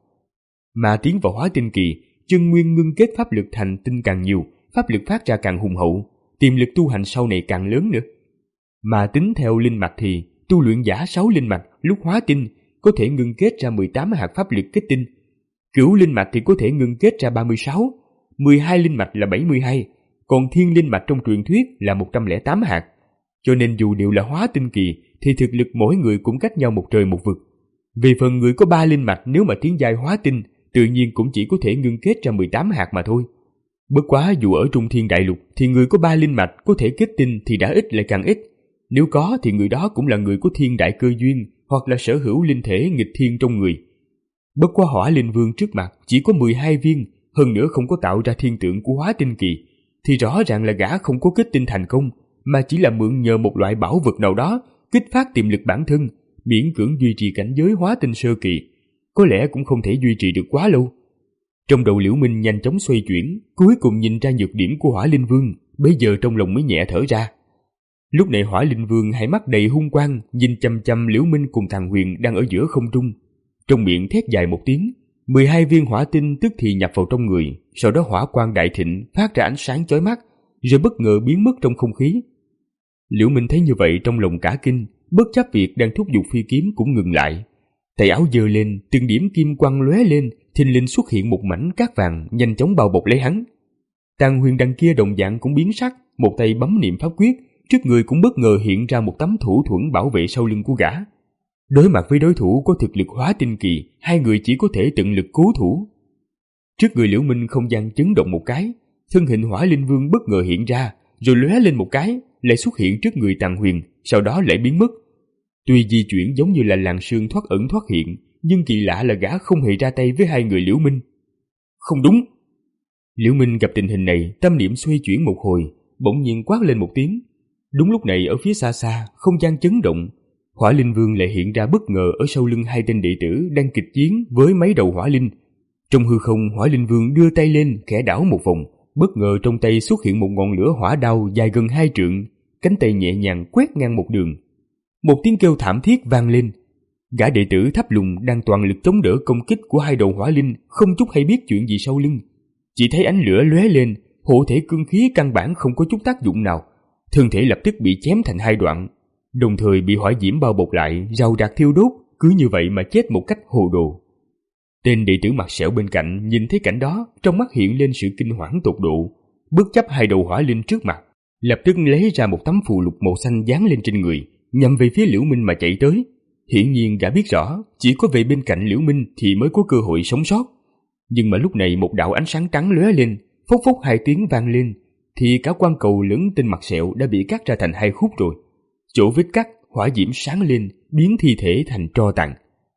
Mà tiến vào hóa tinh kỳ, chân nguyên ngưng kết pháp lực thành tinh càng nhiều, pháp lực phát ra càng hùng hậu, tiềm lực tu hành sau này càng lớn nữa. Mà tính theo linh mạch thì tu luyện giả sáu linh mạch lúc hóa tinh có thể ngưng kết ra mười tám hạt pháp lực kết tinh. Cửu linh mạch thì có thể ngưng kết ra ba mươi sáu, mười hai linh mạch là bảy mươi hai, còn thiên linh mạch trong truyền thuyết là một trăm lẻ tám hạt. Cho nên dù đều là hóa tinh kỳ thì thực lực mỗi người cũng cách nhau một trời một vực. Về phần người có ba linh mạch nếu mà tiến giai hóa tinh, tự nhiên cũng chỉ có thể ngưng kết ra mười tám hạt mà thôi. Bất quá dù ở Trung Thiên Đại Lục thì người có ba linh mạch có thể kết tinh thì đã ít lại càng ít. Nếu có thì người đó cũng là người có thiên đại cơ duyên hoặc là sở hữu linh thể nghịch thiên trong người. Bất quá Hỏa Linh Vương trước mặt chỉ có mười hai viên, hơn nữa không có tạo ra thiên tượng của hóa tinh kỳ, thì rõ ràng là gã không có kết tinh thành công, mà chỉ là mượn nhờ một loại bảo vật nào đó kích phát tiềm lực bản thân, miễn cưỡng duy trì cảnh giới hóa tinh sơ kỳ, có lẽ cũng không thể duy trì được quá lâu. Trong đầu Liễu Minh nhanh chóng xoay chuyển, cuối cùng nhìn ra nhược điểm của Hỏa Linh Vương, bây giờ trong lòng mới nhẹ thở ra. Lúc này Hỏa Linh Vương hai mắt đầy hung quang, nhìn chăm chăm Liễu Minh cùng Thằng Huyền đang ở giữa không trung, trong miệng thét dài một tiếng, mười hai viên hỏa tinh tức thì nhập vào trong người, sau đó hỏa quang đại thịnh phát ra ánh sáng chói mắt, rồi bất ngờ biến mất trong không khí. Liễu Minh thấy như vậy trong lòng cả kinh, bất chấp việc đang thúc giục phi kiếm cũng ngừng lại. Tay áo giơ lên, từng điểm kim quang lóe lên, thình lình xuất hiện một mảnh cát vàng nhanh chóng bao bọc lấy hắn. Tàng Huyền đằng kia đồng dạng cũng biến sắc, một tay bấm niệm pháp quyết, trước người cũng bất ngờ hiện ra một tấm thủ thuẫn bảo vệ sau lưng của gã. Đối mặt với đối thủ có thực lực hóa tinh kỳ, hai người chỉ có thể tận lực cố thủ. Trước người Liễu Minh không gian chấn động một cái, thân hình Hỏa Linh Vương bất ngờ hiện ra, rồi lóe lên một cái, lại xuất hiện trước người Tàng Huyền, sau đó lại biến mất. Tuy di chuyển giống như là làn sương thoát ẩn thoát hiện, nhưng kỳ lạ là gã không hề ra tay với hai người Liễu Minh. Không đúng! Liễu Minh gặp tình hình này, tâm niệm xoay chuyển một hồi, bỗng nhiên quát lên một tiếng. Đúng lúc này ở phía xa xa, không gian chấn động, Hỏa Linh Vương lại hiện ra bất ngờ ở sau lưng hai tên đệ tử đang kịch chiến với mấy đầu hỏa linh. Trong hư không, Hỏa Linh Vương đưa tay lên, khẽ đảo một vòng, bất ngờ trong tay xuất hiện một ngọn lửa hỏa đao dài gần hai trượng, cánh tay nhẹ nhàng quét ngang một đường. Một tiếng kêu thảm thiết vang lên. Gã đệ tử thấp lùng đang toàn lực chống đỡ công kích của hai đầu hỏa linh, không chút hay biết chuyện gì sau lưng. Chỉ thấy ánh lửa lóe lên, hộ thể cương khí căn bản không có chút tác dụng nào, thân thể lập tức bị chém thành hai đoạn, đồng thời bị hỏa diễm bao bọc lại, rào rạc thiêu đốt, cứ như vậy mà chết một cách hồ đồ. Tên đệ tử mặt sẹo bên cạnh nhìn thấy cảnh đó, trong mắt hiện lên sự kinh hoảng tột độ, bất chấp hai đầu hỏa linh trước mặt, lập tức lấy ra một tấm phù lục màu xanh dán lên trên người, nhằm về phía Liễu Minh mà chạy tới. Hiển nhiên gã biết rõ, chỉ có về bên cạnh Liễu Minh thì mới có cơ hội sống sót. Nhưng mà lúc này một đạo ánh sáng trắng lóe lên, phốc phốc hai tiếng vang lên, thì cả quan cầu lớn tên mặt sẹo đã bị cắt ra thành hai khúc rồi. Chỗ vết cắt, hỏa diễm sáng lên, biến thi thể thành tro tàn.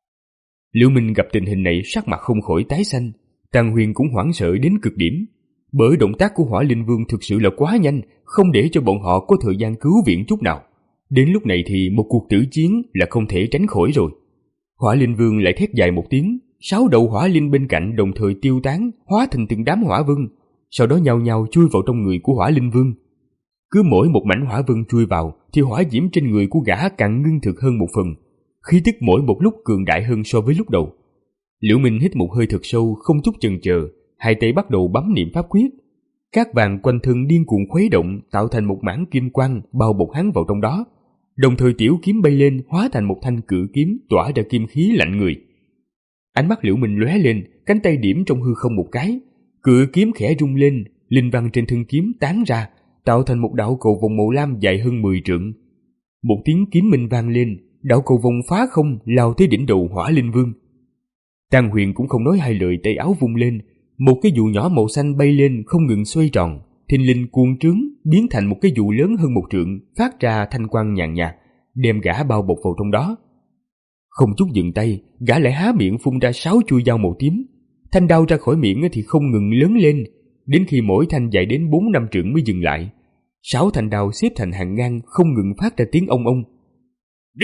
Liễu Minh gặp tình hình này sắc mặt không khỏi tái xanh, Tàng Huyền cũng hoảng sợ đến cực điểm, bởi động tác của Hỏa Linh Vương thực sự là quá nhanh, không để cho bọn họ có thời gian cứu viện chút nào. Đến lúc này thì một cuộc tử chiến là không thể tránh khỏi rồi. Hỏa Linh Vương lại thét dài một tiếng, sáu đầu hỏa linh bên cạnh đồng thời tiêu tán, hóa thành từng đám hỏa vân, sau đó nhao nhao chui vào trong người của Hỏa Linh Vương. Cứ mỗi một mảnh hỏa vân chui vào thì hỏa diễm trên người của gã càng ngưng thực hơn một phần, khí tức mỗi một lúc cường đại hơn so với lúc đầu. Liễu Minh hít một hơi thật sâu, không chút chần chờ, hai tay bắt đầu bấm niệm pháp quyết. Cát vàng quanh thân điên cuồng khuấy động, tạo thành một mảng kim quang bao bọc hắn vào trong đó. Đồng thời tiểu kiếm bay lên, hóa thành một thanh cự kiếm tỏa ra kim khí lạnh người. Ánh mắt Liễu Minh lóe lên, cánh tay điểm trong hư không một cái, cự kiếm khẽ rung lên, linh văn trên thân kiếm tán ra, tạo thành một đạo cầu vồng màu lam dài hơn mười trượng. Một tiếng kiếm minh vang lên, đạo cầu vồng phá không lao tới đỉnh đầu Hỏa Linh Vương. Tàng Huyền cũng không nói hai lời, tay áo vung lên, một cái dù nhỏ màu xanh bay lên không ngừng xoay tròn, thình lình cuồng trướng biến thành một cái dù lớn hơn một trượng, phát ra thanh quang nhàn nhạt, đem gã bao bọc vào trong đó. Không chút dừng tay, gã lại há miệng phun ra sáu chuôi dao màu tím. Thanh đao ra khỏi miệng thì không ngừng lớn lên, đến khi mỗi thanh dài đến bốn năm trượng mới dừng lại. Sáu thanh đao xếp thành hàng ngang, không ngừng phát ra tiếng ông ông. Đi!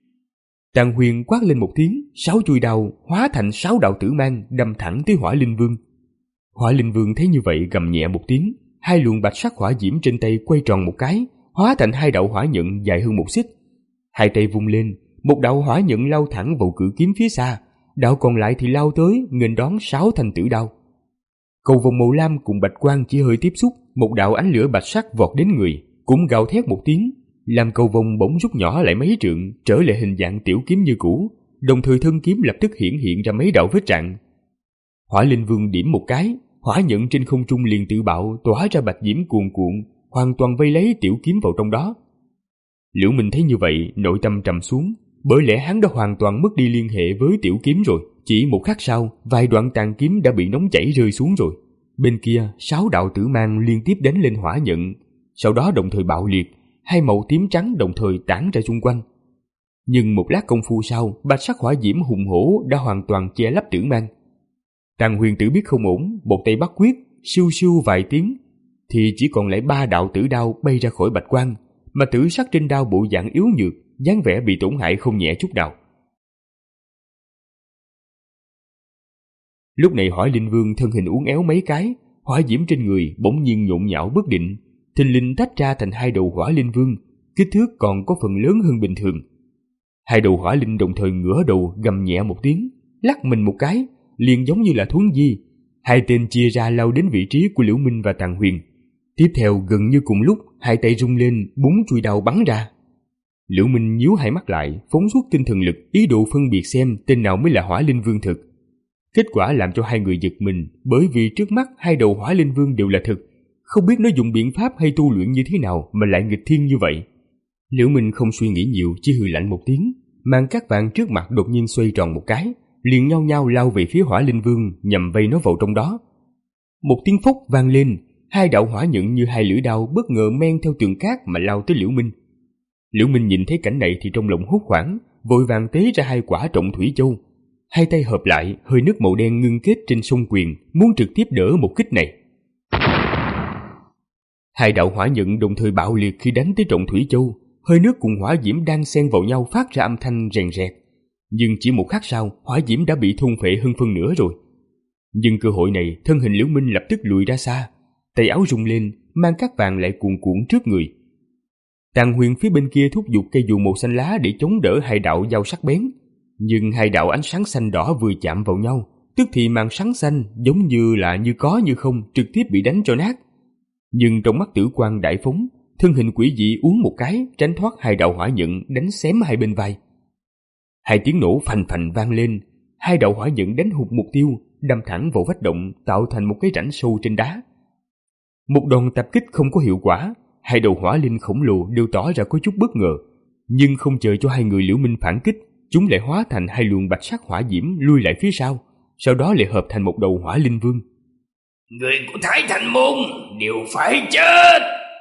Tàng Huyền quát lên một tiếng, sáu chuôi đao hóa thành sáu đạo tử mang đâm thẳng tới Hỏa Linh Vương. Hỏa Linh Vương thấy như vậy gầm nhẹ một tiếng, hai luồng bạch sắc hỏa diễm trên tay quay tròn một cái, hóa hóa thành hai đạo hỏa nhận dài hơn một xích. Hai tay vung lên, một đạo hỏa nhận lao thẳng vào cự kiếm phía xa, đạo còn lại thì lao tới nghênh đón sáu thanh tử đao. Cầu vồng màu lam cùng bạch quang chỉ hơi tiếp xúc, một đạo ánh lửa bạch sắc vọt đến người, cũng gào thét một tiếng, làm cầu vồng bỗng rút nhỏ lại mấy trượng, trở lại hình dạng tiểu kiếm như cũ, đồng thời thân kiếm lập tức hiển hiện ra mấy đạo vết rạn. Hỏa Linh Vương điểm một cái, hỏa nhận trên không trung liền tự bạo tỏa ra bạch diễm cuồn cuộn, hoàn toàn vây lấy tiểu kiếm vào trong đó. Liễu Minh thấy như vậy, nội tâm trầm xuống, bởi lẽ hắn đã hoàn toàn mất đi liên hệ với tiểu kiếm rồi. Chỉ một khắc sau, vài đoạn tàn kiếm đã bị nóng chảy rơi xuống rồi. Bên kia, sáu đạo tử mang liên tiếp đánh lên hỏa nhận, sau đó đồng thời bạo liệt, hai màu tím trắng đồng thời tản ra xung quanh. Nhưng một lát công phu sau, bạch sắc hỏa diễm hùng hổ đã hoàn toàn che lấp tử mang. Tàng Huyền Tử biết không ổn, một tay bắt quyết, siêu siêu vài tiếng, thì chỉ còn lại ba đạo tử đao bay ra khỏi bạch quang, mà tử sắc trên đao bộ dạng yếu nhược, dáng vẻ bị tổn hại không nhẹ chút nào. Lúc này Hỏa Linh Vương thân hình uốn éo mấy cái, hỏa diễm trên người bỗng nhiên nhộn nhạo bất định, thình lình tách ra thành hai đầu Hỏa Linh Vương, kích thước còn có phần lớn hơn bình thường. Hai đầu hỏa linh đồng thời ngửa đầu gầm nhẹ một tiếng, lắc mình một cái, liền giống như là thuấn di. Hai tên chia ra lao đến vị trí của Liễu Minh và Tàng Huyền. Tiếp theo gần như cùng lúc, hai tay rung lên, bốn chuôi đao bắn ra. Liễu Minh nhíu hai mắt lại, phóng xuất tinh thần lực, ý đồ phân biệt xem tên nào mới là Hỏa Linh Vương thực. Kết quả làm cho hai người giật mình, bởi vì trước mắt hai đầu Hỏa Linh Vương đều là thực, không biết nó dùng biện pháp hay tu luyện như thế nào mà lại nghịch thiên như vậy. Liễu Minh không suy nghĩ nhiều, chỉ hừ lạnh một tiếng, màn cát vàng trước mặt đột nhiên xoay tròn một cái, liền nhao nhao lao về phía Hỏa Linh Vương nhằm vây nó vào trong đó. Một tiếng phốc vang lên, hai đạo hỏa nhận như hai lưỡi đao bất ngờ men theo tường cát mà lao tới Liễu Minh. Liễu Minh nhìn thấy cảnh này thì trong lòng hốt hoảng, vội vàng tế ra hai quả Trọng Thủy Châu, hai tay hợp lại, hơi nước màu đen ngưng kết trên song quyền, muốn trực tiếp đỡ một kích này. Hai đạo hỏa nhận đồng thời bạo liệt khi đánh tới Trọng Thủy Châu, hơi nước cùng hỏa diễm đang xen vào nhau phát ra âm thanh rèn rẹt. Nhưng chỉ một khắc sau, hỏa diễm đã bị thôn phệ hơn phân nửa rồi. Nhưng cơ hội này, thân hình Liễu Minh lập tức lùi ra xa, tay áo rung lên, mang cát vàng lại cuồn cuộn trước người. Tàng Huyền phía bên kia thúc giục cây dù màu xanh lá để chống đỡ hai đạo dao sắc bén, nhưng hai đạo ánh sáng xanh đỏ vừa chạm vào nhau, tức thì màn sáng xanh giống như là như có như không trực tiếp bị đánh cho nát. Nhưng trong mắt Tử Quang đại phóng, thân hình quỷ dị uốn một cái, tránh thoát hai đạo hỏa nhận đánh xém hai bên vai. Hai tiếng nổ phành phành vang lên, hai đạo hỏa nhận đánh hụt mục tiêu, đâm thẳng vào vách động, tạo thành một cái rãnh sâu trên đá. Một đòn tập kích không có hiệu quả, hai đầu hỏa linh khổng lồ đều tỏ ra có chút bất ngờ, nhưng không chờ cho hai người Liễu Minh phản kích, chúng lại hóa thành hai luồng bạch sắc hỏa diễm lui lại phía sau, sau đó lại hợp thành một đầu Hỏa Linh Vương. Người của Thái Thành Môn đều phải chết!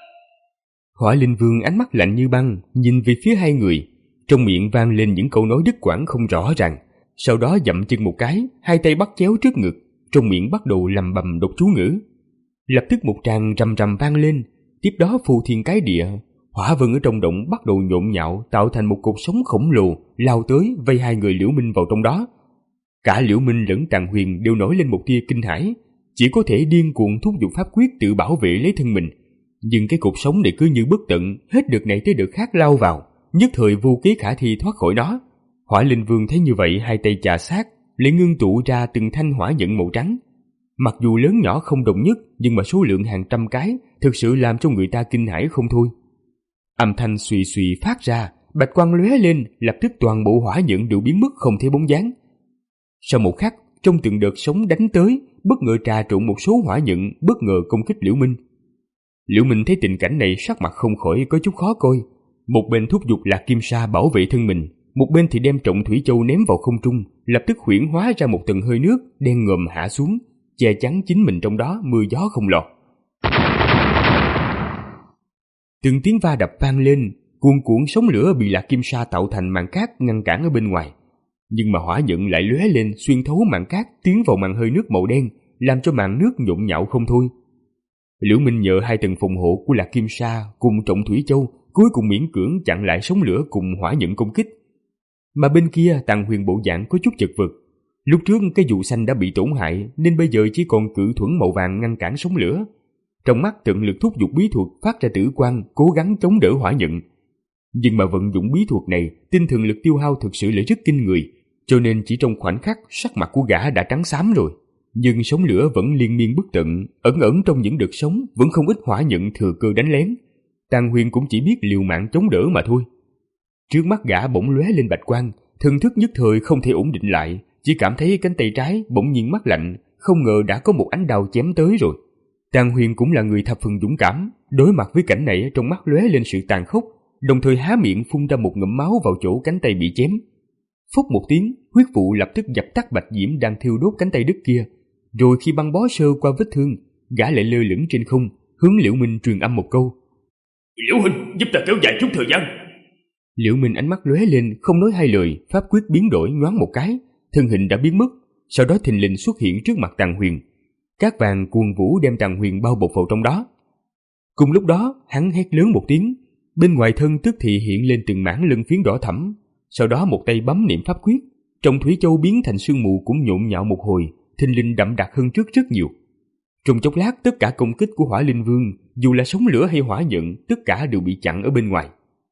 Hỏa Linh Vương ánh mắt lạnh như băng, nhìn về phía hai người, trong miệng vang lên những câu nói đứt quãng không rõ ràng, sau đó dậm chân một cái, hai tay bắt chéo trước ngực, trong miệng bắt đầu lầm bầm đọc chú ngữ. Lập tức một tràng rầm rầm vang lên, tiếp đó phù thiên cái địa, hỏa vân ở trong động bắt đầu nhộn nhạo, tạo thành một cột sống khổng lồ lao tới vây hai người Liễu Minh vào trong đó. Cả Liễu Minh lẫn Tàng Huyền đều nổi lên một tia kinh hãi, chỉ có thể điên cuồng thúc giục pháp quyết tự bảo vệ lấy thân mình. Nhưng cái cột sống này cứ như bất tận, hết đợt này tới đợt khác lao vào, nhất thời vô kế khả thi thoát khỏi nó. Hỏa Linh Vương thấy như vậy, hai tay chà sát, lại ngưng tụ ra từng thanh hỏa nhận màu trắng. Mặc dù lớn nhỏ không đồng nhất, nhưng mà số lượng hàng trăm cái thực sự làm cho người ta kinh hãi không thôi. Âm thanh xùy xùy phát ra, bạch quang lóe lên, lập tức toàn bộ hỏa nhận đều biến mất không thấy bóng dáng. Sau một khắc, trong từng đợt sóng đánh tới, bất ngờ trà trộn một số hỏa nhận, bất ngờ công kích Liễu Minh. Liễu Minh thấy tình cảnh này, sắc mặt không khỏi có chút khó coi. Một bên thúc giục Lạc Kim Sa bảo vệ thân mình, một bên thì đem Trọng Thủy Châu ném vào không trung, lập tức huyễn hóa ra một tầng hơi nước đen ngòm hạ xuống, che chắn chính mình trong đó, mưa gió không lọt. Từng tiếng va đập vang lên, cuồn cuộn sóng lửa bị Lạc Kim Sa tạo thành màn cát ngăn cản ở bên ngoài. Nhưng mà hỏa nhận lại lóe lên xuyên thấu màn cát tiến vào màn hơi nước màu đen, làm cho màn nước nhộn nhạo không thôi. Liễu Minh nhờ hai tầng phòng hộ của Lạc Kim Sa cùng Trọng Thủy Châu cuối cùng miễn cưỡng chặn lại sóng lửa cùng hỏa nhận công kích. Mà bên kia Tàng Huyền bộ dạng có chút chật vật. Lúc trước cái dù xanh đã bị tổn hại nên bây giờ chỉ còn cự thuẫn màu vàng ngăn cản sóng lửa. trong mắt tận lực thúc giục bí thuật phát ra tử quang, cố gắng chống đỡ hỏa nhận. Nhưng mà vận dụng bí thuật này, tinh thần lực tiêu hao thực sự là rất kinh người, cho nên chỉ trong khoảnh khắc sắc mặt của gã đã trắng xám rồi. Nhưng sóng lửa vẫn liên miên bất tận, ẩn ẩn trong những đợt sóng vẫn không ít hỏa nhận thừa cơ đánh lén. Tàng Huyền cũng chỉ biết liều mạng chống đỡ mà thôi. Trước mắt gã bỗng lóe lên bạch quang, thần thức nhất thời không thể ổn định lại, chỉ cảm thấy cánh tay trái bỗng nhiên mát lạnh, không ngờ đã có một ánh đao chém tới rồi. Tàng Huyền cũng là người thập phần dũng cảm, đối mặt với cảnh này trong mắt lóe lên sự tàn khốc, đồng thời há miệng phun ra một ngụm máu vào chỗ cánh tay bị chém. Phốc một tiếng, huyết vụ lập tức dập tắt bạch diễm đang thiêu đốt cánh tay đứt kia. Rồi khi băng bó sơ qua vết thương, gã lại lơ lửng trên không, hướng Liễu Minh truyền âm một câu: Liễu huynh, giúp ta kéo dài chút thời gian. Liễu Minh ánh mắt lóe lên, không nói hai lời, pháp quyết biến đổi nhoáng một cái, thân hình đã biến mất, sau đó thình lình xuất hiện trước mặt Tàng Huyền. Cát vàng cuồn vũ đem Tàng Huyền bao bọc vào trong đó. Cùng lúc đó, hắn hét lớn một tiếng, bên ngoài thân tức thì hiện lên từng mảng lân phiến đỏ thẫm, sau đó một tay bấm niệm pháp quyết, trong thủy châu biến thành sương mù cũng nhộn nhạo một hồi, thình lình đậm đặc hơn trước rất nhiều. Trong chốc lát, tất cả công kích của Hỏa Linh Vương, dù là sóng lửa hay hỏa nhận, tất cả đều bị chặn ở bên ngoài.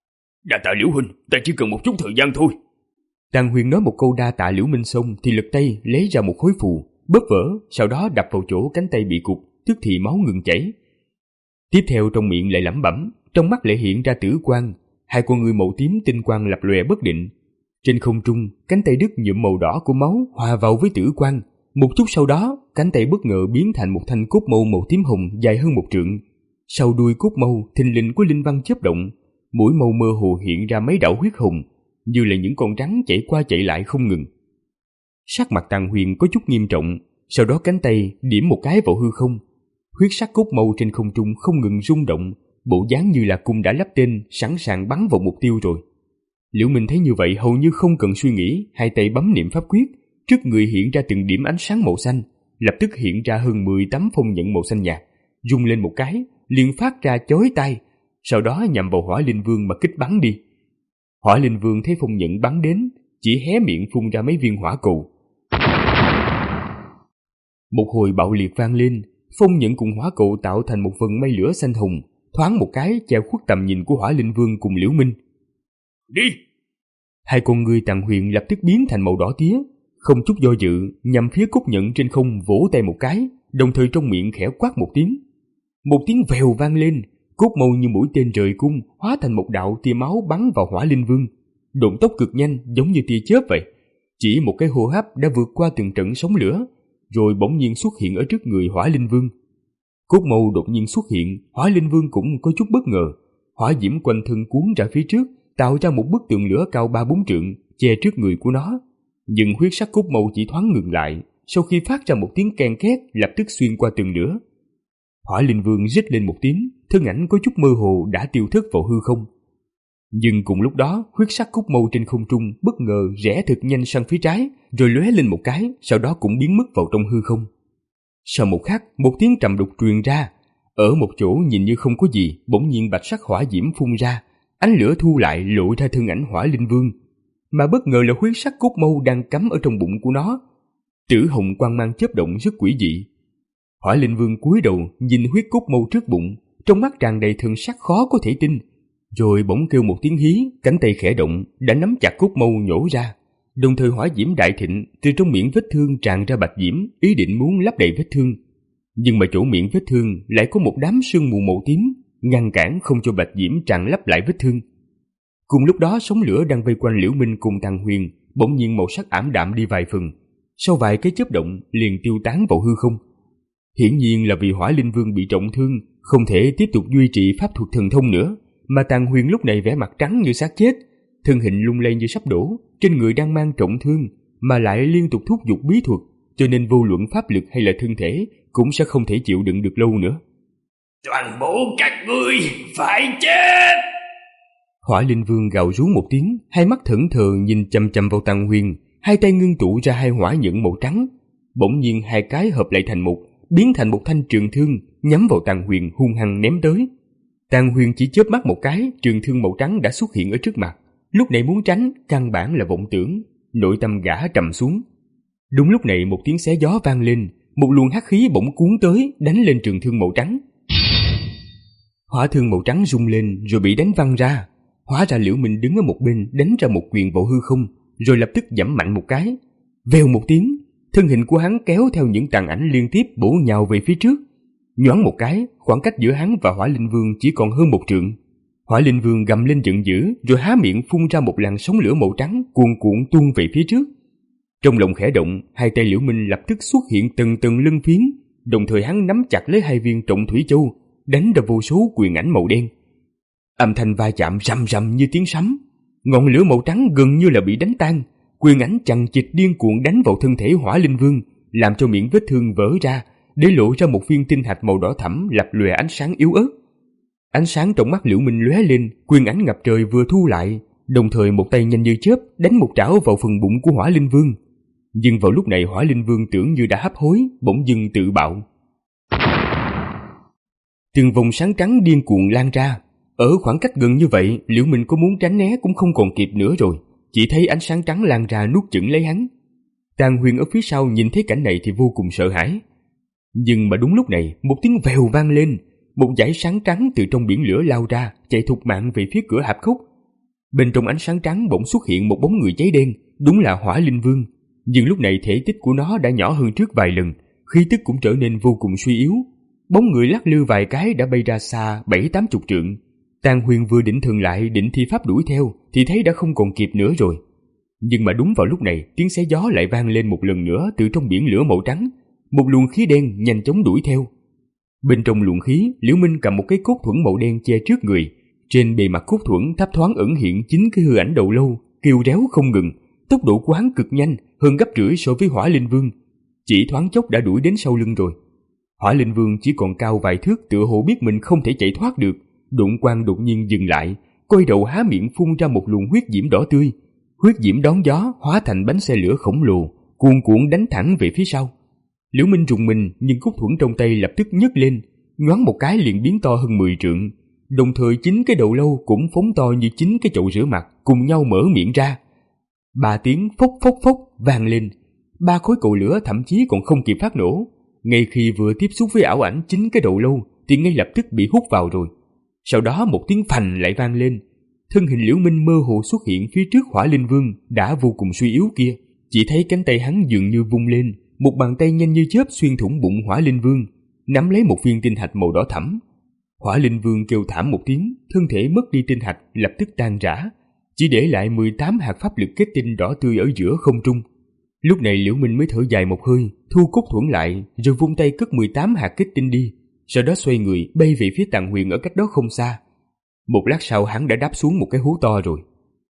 Đa tạ Liễu huynh, ta chỉ cần một chút thời gian thôi. Tàng Huyền nói một câu đa tạ Liễu Minh xong thì lật tay lấy ra một khối phù, bóp vỡ, sau đó đập vào chỗ cánh tay bị cụt, tức thì máu ngừng chảy. Tiếp theo trong miệng lại lẩm bẩm, trong mắt lại hiện ra tử quang, hai con người màu tím tinh quang lập lòe bất định. Trên không trung, cánh tay đứt nhuộm màu đỏ của máu hòa vào với tử quang. Một chút sau đó, cánh tay bất ngờ biến thành một thanh cốt mâu màu tím hồng dài hơn một trượng. Sau đuôi cốt mâu, thình lình của linh văn chớp động, mũi mâu mơ hồ hiện ra mấy đạo huyết hồng, như là những con rắn chạy qua chạy lại không ngừng. Sắc mặt Tàng Huyền có chút nghiêm trọng, sau đó cánh tay điểm một cái vào hư không. Huyết sắc cốt mâu trên không trung không ngừng rung động, bộ dáng như là cung đã lắp tên, sẵn sàng bắn vào mục tiêu rồi. Liễu Minh thấy như vậy hầu như không cần suy nghĩ, hai tay bấm niệm pháp quyết, trước người hiện ra từng điểm ánh sáng màu xanh, lập tức hiện ra hơn mười tấm phong nhận màu xanh nhạt, rung lên một cái, liền phát ra chói tai, sau đó nhằm vào Hỏa Linh Vương mà kích bắn đi. Hỏa Linh Vương thấy phong nhận bắn đến, chỉ hé miệng phun ra mấy viên hỏa cầu. Một hồi bạo liệt vang lên, phong nhận cùng hỏa cầu tạo thành một vần mây lửa xanh hồng, thoáng một cái che khuất tầm nhìn của Hỏa Linh Vương cùng Liễu Minh. Đi! Hai con ngươi Tàng Huyền lập tức biến thành màu đỏ tía, không chút do dự, nhằm phía cốt nhận trên không vỗ tay một cái, đồng thời trong miệng khẽ quát một tiếng. Một tiếng vèo vang lên, cốt mâu như mũi tên rời cung, hóa thành một đạo tia máu bắn vào Hỏa Linh Vương. Độn tốc cực nhanh, giống như tia chớp vậy. Chỉ một cái hô hấp đã vượt qua từng trận sóng lửa, rồi bỗng nhiên xuất hiện ở trước người Hỏa Linh Vương. Cốt mâu đột nhiên xuất hiện, Hỏa Linh Vương cũng có chút bất ngờ. Hỏa diễm quanh thân cuốn ra phía trước, tạo ra một bức tường lửa cao ba bốn trượng, che trước người của nó. Nhưng huyết sắc cốt mâu chỉ thoáng ngừng lại, sau khi phát ra một tiếng ken két, lập tức xuyên qua tường lửa. Hỏa Linh Vương rít lên một tiếng, thân ảnh có chút mơ hồ đã tiêu thất vào hư không. Nhưng cùng lúc đó, huyết sắc cốt mâu trên không trung bất ngờ rẽ thật nhanh sang phía trái, rồi lóe lên một cái, sau đó cũng biến mất vào trong hư không. Sau một khắc, một tiếng trầm đục truyền ra. Ở một chỗ nhìn như không có gì, bỗng nhiên bạch sắc hỏa diễm phun ra, ánh lửa thu lại lộ ra thân ảnh Hỏa Linh Vương, mà bất ngờ là huyết sắc cốt mâu đang cắm ở trong bụng của nó. Tử hồng quang mang chớp động rất quỷ dị. Hỏa Linh Vương cúi đầu nhìn huyết cốt mâu trước bụng, trong mắt tràn đầy thần sắc khó có thể tin, rồi bỗng kêu một tiếng hí, cánh tay khẽ động đã nắm chặt cốt mâu nhổ ra. Đồng thời hỏa diễm đại thịnh, từ trong miệng vết thương tràn ra bạch diễm, ý định muốn lấp đầy vết thương. Nhưng mà chỗ miệng vết thương lại có một đám sương mù màu tím, ngăn cản không cho bạch diễm tràn lấp lại vết thương. Cùng lúc đó sóng lửa đang vây quanh Liễu Minh cùng Tàng Huyền bỗng nhiên màu sắc ảm đạm đi vài phần, sau vài cái chớp động liền tiêu tán vào hư không. Hiển nhiên là vì Hỏa Linh Vương bị trọng thương, không thể tiếp tục duy trì pháp thuật thần thông nữa, mà Tàng Huyền lúc này vẻ mặt trắng như xác chết, thân hình lung lay như sắp đổ, trên người đang mang trọng thương, mà lại liên tục thúc giục bí thuật, cho nên vô luận pháp lực hay là thân thể cũng sẽ không thể chịu đựng được lâu nữa. Toàn bộ các ngươi phải chết! Hỏa Linh Vương gào rú một tiếng, hai mắt thẫn thờ nhìn chằm chằm vào Tàng Huyền, hai tay ngưng tụ ra hai hỏa nhẫn màu trắng, bỗng nhiên hai cái hợp lại thành một, biến thành một thanh trường thương, nhắm vào Tàng Huyền hung hăng ném tới. Tàng Huyền chỉ chớp mắt một cái, trường thương màu trắng đã xuất hiện ở trước mặt, lúc này muốn tránh căn bản là vọng tưởng, nội tâm gã trầm xuống. Đúng lúc này một tiếng xé gió vang lên, một luồng hắc khí bỗng cuốn tới, đánh lên trường thương màu trắng. Hỏa thương màu trắng rung lên rồi bị đánh văng ra. Hóa ra Liễu Minh đứng ở một bên đánh ra một quyền vào hư không, rồi lập tức giẫm mạnh một cái. Vèo một tiếng, thân hình của hắn kéo theo những tàn ảnh liên tiếp bổ nhào về phía trước. Nhoáng một cái, khoảng cách giữa hắn và Hỏa Linh Vương chỉ còn hơn một trượng. Hỏa Linh Vương gầm lên giận dữ, rồi há miệng phun ra một làn sóng lửa màu trắng cuồn cuộn tuôn về phía trước. Trong lòng khẽ động, hai tay Liễu Minh lập tức xuất hiện từng từng lân phiến, đồng thời hắn nắm chặt lấy hai viên trọng thủy châu, đánh ra vô số quyền ảnh màu đen. Âm thanh va chạm rầm rầm như tiếng sấm, ngọn lửa màu trắng gần như là bị đánh tan, quyền ảnh chằng chịt điên cuồng đánh vào thân thể Hỏa Linh Vương, làm cho miệng vết thương vỡ ra, để lộ ra một viên tinh thạch màu đỏ thẫm lập lòe ánh sáng yếu ớt. Ánh sáng trong mắt Liễu Minh lóe lên, quyền ảnh ngập trời vừa thu lại, đồng thời một tay nhanh như chớp đánh một trảo vào phần bụng của Hỏa Linh Vương. Nhưng vào lúc này Hỏa Linh Vương tưởng như đã hấp hối, bỗng dưng tự bạo. Từng vòng sáng trắng điên cuồng lan ra. Ở khoảng cách gần như vậy, Liễu Minh có muốn tránh né cũng không còn kịp nữa rồi, chỉ thấy ánh sáng trắng lan ra nuốt chửng lấy hắn. Tàn Huyền ở phía sau nhìn thấy cảnh này thì vô cùng sợ hãi. Nhưng mà đúng lúc này, một tiếng vèo vang lên, một dải sáng trắng từ trong biển lửa lao ra, chạy thục mạng về phía cửa hạp cốc. Bên trong ánh sáng trắng bỗng xuất hiện một bóng người cháy đen, đúng là Hỏa Linh Vương. Nhưng lúc này thể tích của nó đã nhỏ hơn trước vài lần, khí tức cũng trở nên vô cùng suy yếu. Bóng người lắc lư vài cái đã bay ra xa bảy tám chục trượng. Tàn Huyền vừa định thần lại định thi pháp đuổi theo thì thấy đã không còn kịp nữa rồi. Nhưng mà đúng vào lúc này, tiếng xé gió lại vang lên một lần nữa từ trong biển lửa màu trắng. Một luồng khí đen nhanh chóng đuổi theo. Bên trong luồng khí, Liễu Minh cầm một cái cốt thuẫn màu đen che trước người. Trên bề mặt cốt thuẫn thấp thoáng ẩn hiện chính cái hư ảnh đầu lâu, kêu réo không ngừng. Tốc độ của hắn cực nhanh, hơn gấp rưỡi so với Hỏa Linh Vương. Chỉ thoáng chốc đã đuổi đến sau lưng rồi. Hỏa Linh Vương chỉ còn cao vài thước, tựa hồ biết mình không thể chạy thoát được. Đụng quang đột nhiên dừng lại, quay đầu há miệng phun ra một luồng huyết diễm đỏ tươi. Huyết diễm đón gió hóa thành bánh xe lửa khổng lồ, cuồn cuộn đánh thẳng về phía sau. Liễu Minh rùng mình, nhưng cốt thuẫn trong tay lập tức nhấc lên, nhoáng một cái liền biến to hơn mười trượng. Đồng thời chính cái đầu lâu cũng phóng to như chính cái chậu rửa mặt, cùng nhau mở miệng ra. Ba tiếng phốc phốc phốc vang lên, ba khối cầu lửa thậm chí còn không kịp phát nổ. Ngay khi vừa tiếp xúc với ảo ảnh chính cái đầu lâu thì ngay lập tức bị hút vào rồi. Sau đó một tiếng phành lại vang lên. Thân hình Liễu Minh mơ hồ xuất hiện phía trước Hỏa Linh Vương đã vô cùng suy yếu kia. Chỉ thấy cánh tay hắn dường như vung lên, một bàn tay nhanh như chớp xuyên thủng bụng Hỏa Linh Vương, nắm lấy một viên tinh thạch màu đỏ thẫm. Hỏa Linh Vương kêu thảm một tiếng, thân thể mất đi tinh thạch lập tức tan rã, chỉ để lại mười tám hạt pháp lực kết tinh đỏ tươi ở giữa không trung. Lúc này Liễu Minh mới thở dài một hơi, thu cốt thuẫn lại, rồi vung tay cất mười tám hạt kết tinh đi, sau đó xoay người bay về phía Tàn Huyền ở cách đó không xa. Một lát sau hắn đã đáp xuống một cái hố to rồi.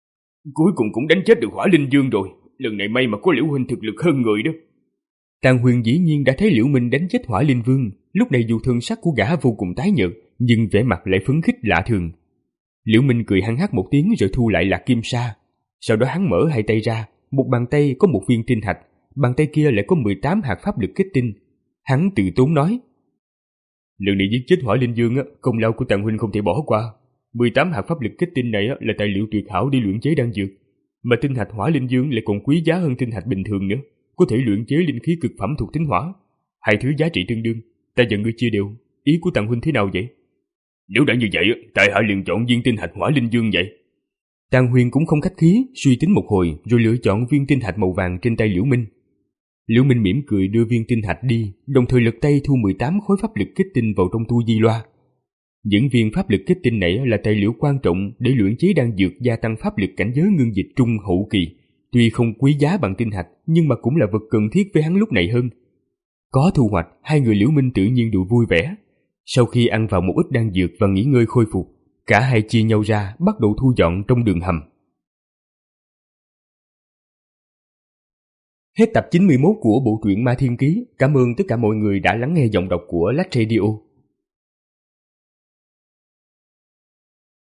Cuối cùng cũng đánh chết được Hỏa Linh Vương rồi, lần này may mà có Liễu huynh thực lực hơn người đó. Tàn Huyền dĩ nhiên đã thấy Liễu Minh đánh chết Hỏa Linh Vương, lúc này dù thân sắc của gã vô cùng tái nhợt, nhưng vẻ mặt lại phấn khích lạ thường. Liễu Minh cười hăng hắc một tiếng rồi thu lại lạc kim sa. Sau đó hắn mở hai tay ra, một bàn tay có một viên tinh thạch, bàn tay kia lại có mười tám hạt pháp lực kết tinh. Hắn từ tốn nói: lần này giết chết Hỏa Linh Vương, công lao của Tàn huynh không thể bỏ qua. mười tám hạt pháp lực kết tinh này là tài liệu tuyệt hảo để luyện chế đan dược, mà tinh thạch Hỏa Linh Vương lại còn quý giá hơn tinh thạch bình thường nữa, có thể luyện chế linh khí cực phẩm thuộc tính hỏa. Hai thứ giá trị tương đương, ta và ngươi chia đều. Ý của Tàn huynh thế nào vậy? Nếu đã như vậy, tại hạ liền chọn viên tinh thạch Hỏa Linh Vương vậy. Tàn Huyền cũng không khách khí, suy tính một hồi rồi lựa chọn viên tinh thạch màu vàng trên tay Liễu Minh. Liễu Minh mỉm cười đưa viên tinh thạch đi, đồng thời lật tay thu mười tám khối pháp lực kết tinh vào trong tu di loa. Những viên pháp lực kết tinh này là tài liệu quan trọng để luyện chế đan dược gia tăng pháp lực cảnh giới ngưng dịch trung hậu kỳ. Tuy không quý giá bằng tinh thạch, nhưng mà cũng là vật cần thiết với hắn lúc này hơn. Có thu hoạch, hai người Liễu Minh tự nhiên đều vui vẻ. Sau khi ăn vào một ít đan dược và nghỉ ngơi khôi phục, cả hai chia nhau ra bắt đầu thu dọn trong đường hầm. Hết tập chín mươi mốt của bộ truyện Ma Thiên Ký. Cảm ơn tất cả mọi người đã lắng nghe giọng đọc của Lách Radio.